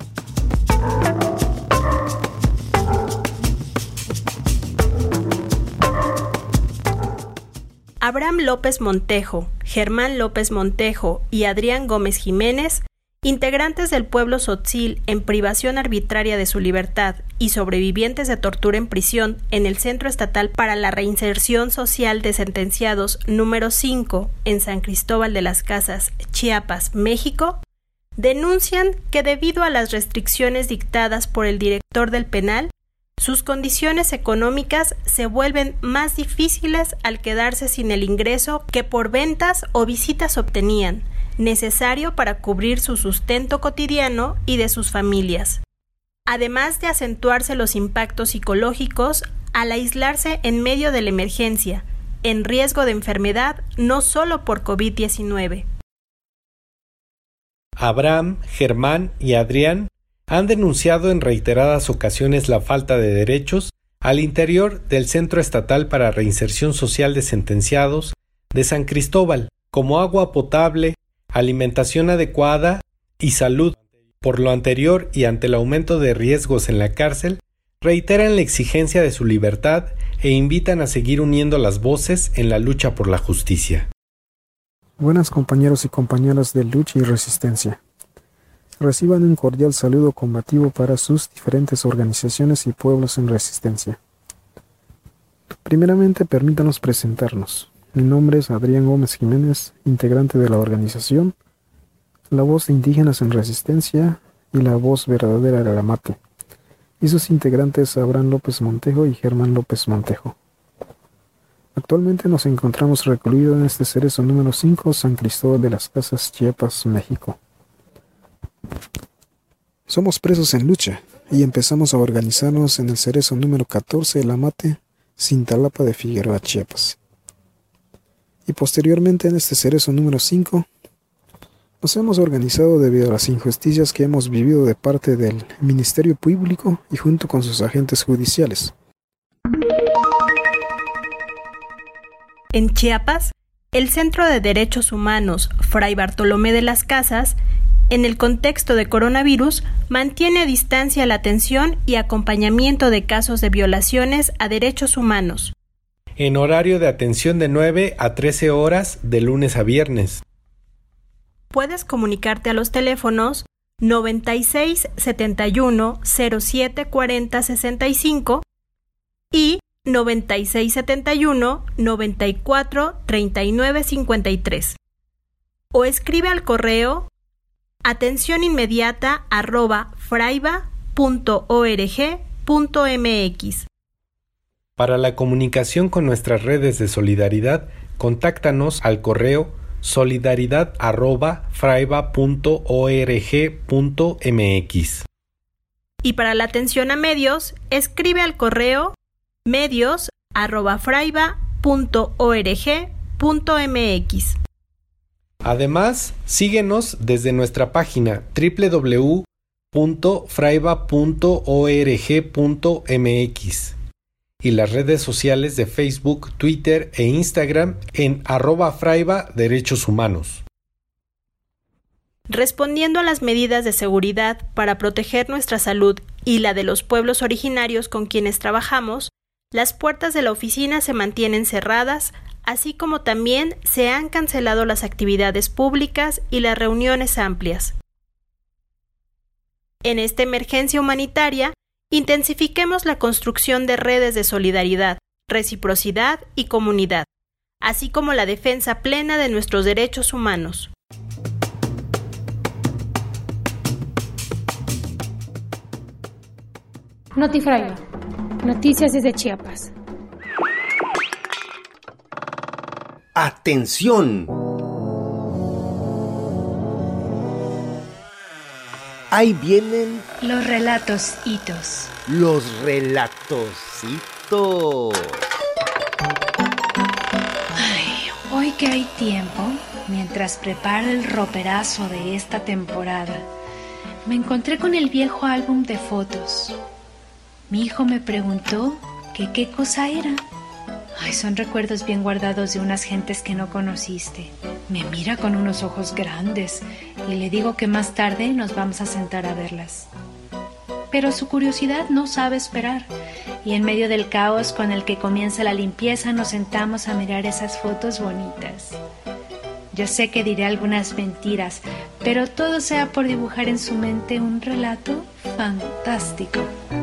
Abraham López Montejo, Germán López Montejo y Adrián Gómez Jiménez, integrantes del pueblo tzotzil en privación arbitraria de su libertad y sobrevivientes de tortura en prisión en el Centro Estatal para la Reinserción Social de Sentenciados número cinco en San Cristóbal de las Casas, Chiapas, México, denuncian que debido a las restricciones dictadas por el director del penal, sus condiciones económicas se vuelven más difíciles al quedarse sin el ingreso que por ventas o visitas obtenían, necesario para cubrir su sustento cotidiano y de sus familias. Además de acentuarse los impactos psicológicos al aislarse en medio de la emergencia, en riesgo de enfermedad no solo por COVID diecinueve. Abraham, Germán y Adrián han denunciado en reiteradas ocasiones la falta de derechos al interior del Centro Estatal para Reinserción Social de Sentenciados de San Cristóbal, como agua potable, alimentación adecuada y salud. Por lo anterior y ante el aumento de riesgos en la cárcel, reiteran la exigencia de su libertad e invitan a seguir uniendo las voces en la lucha por la justicia. Buenas compañeros y compañeras de lucha y resistencia. Reciban un cordial saludo combativo para sus diferentes organizaciones y pueblos en resistencia. Primeramente, permítanos presentarnos. Mi nombre es Adrián Gómez Jiménez, integrante de la organización La Voz de Indígenas en Resistencia y La Voz Verdadera de la Mate, y sus integrantes Abraham López Montejo y Germán López Montejo. Actualmente nos encontramos recluidos en este cerezo número cinco, San Cristóbal de las Casas, Chiapas, México. Somos presos en lucha y empezamos a organizarnos en el cerezo número catorce de La Mate, Cintalapa de Figueroa, Chiapas. Y posteriormente en este cerezo número cinco, nos hemos organizado debido a las injusticias que hemos vivido de parte del Ministerio Público y junto con sus agentes judiciales. En Chiapas, el Centro de Derechos Humanos Fray Bartolomé de las Casas, en el contexto de coronavirus, mantiene a distancia la atención y acompañamiento de casos de violaciones a derechos humanos. En horario de atención de nueve a trece horas de lunes a viernes. Puedes comunicarte a los teléfonos noventa y seis setenta y uno cero siete cuarenta sesenta y cinco y noventa y seis setenta y uno noventa y cuatro treinta y nueve cincuenta y tres o escribe al correo atención inmediata arroba fraiba punto org punto mx. Para la comunicación con nuestras redes de solidaridad, contáctanos al correo solidaridad arroba fraiba punto org punto mx. Y para la atención a medios, escribe al correo medios arroba fraiba punto org punto mx. Además, síguenos desde nuestra página doble u doble u doble u punto fraiba punto org punto mx y las redes sociales de Facebook, Twitter e Instagram en arroba fraiba derechos humanos. Respondiendo a las medidas de seguridad para proteger nuestra salud y la de los pueblos originarios con quienes trabajamos, las puertas de la oficina se mantienen cerradas, así como también se han cancelado las actividades públicas y las reuniones amplias. En esta emergencia humanitaria, intensifiquemos la construcción de redes de solidaridad, reciprocidad y comunidad, así como la defensa plena de nuestros derechos humanos. Notifraiba. Noticias desde Chiapas. ¡Atención! Ahí vienen los relatos hitos. Los relatositos. Ay, hoy que hay tiempo, mientras preparo el roperazo de esta temporada, me encontré con el viejo álbum de fotos. Mi hijo me preguntó que qué cosa era. Ay, son recuerdos bien guardados de unas gentes que no conociste. Me mira con unos ojos grandes y le digo que más tarde nos vamos a sentar a verlas. Pero su curiosidad no sabe esperar y en medio del caos con el que comienza la limpieza nos sentamos a mirar esas fotos bonitas. Yo sé que diré algunas mentiras, pero todo sea por dibujar en su mente un relato fantástico.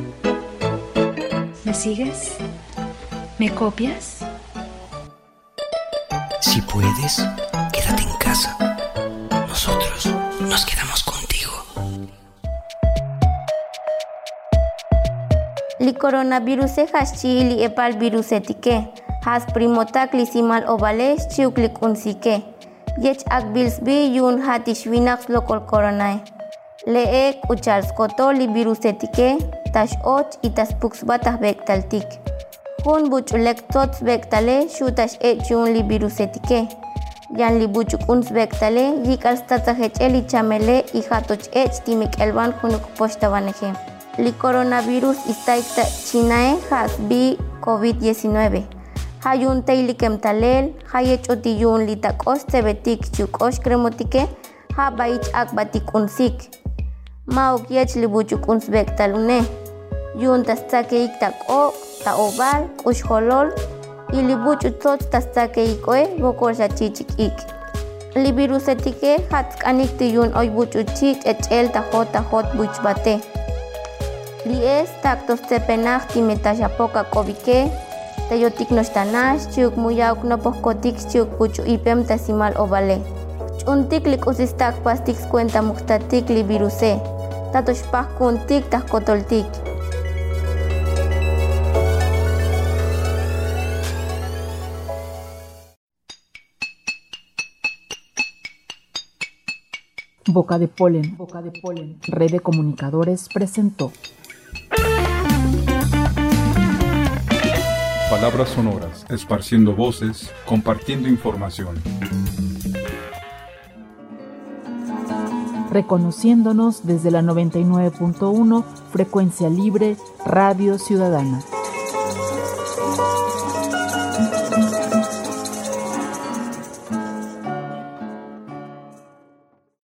¿Me sigues? ¿Me copias? Si puedes, quédate en casa. Nosotros nos quedamos contigo. Li coronavirus haschi li epal virus etike. Has primotak li simal ovales chiuklik unsike. Yech ak bilsbi yun hatish winax lokol coronai. Leek uchals koto li virus etike. Tash och y tas pux batah bektaltik. Hun buchulek tots bektale shutash echun li virus etike. Yan li buchuk uns bektale yikals tatahech eli chamele y hatoch ech timik elban hunuk poshtabaneje. Li coronavirus istaikta chinae has bi COVID diecinueve. Hayun teili kemtalel, hayech otiyun li takos tebetik chukosh kremotike, ha baich akbatik unsik. Mauk yech li buchuk uns bektalune. Yun tastakeik tako, ta oval, ushholol, y li buchuk tot tastakeikoe, gokorsha chichik ik. Li virus etike hat kanik tiyun oy buchuk chik echel tajot tajot buchbate. Li es taktos tepenach timetashapoka kobike, tayotik nostanash, chuk muyauk nopokotik chuk puchu ipem tasimal ovale. Chuntik lik usistak pastik cuenta muktatik li viruse, tatoshpah kuntik tahkotoltik. Boca de Polen, Boca de Polen, Red de Comunicadores presentó. Palabras sonoras, esparciendo voces, compartiendo información. Reconociéndonos desde la noventa y nueve punto uno, Frecuencia Libre, Radio Ciudadana.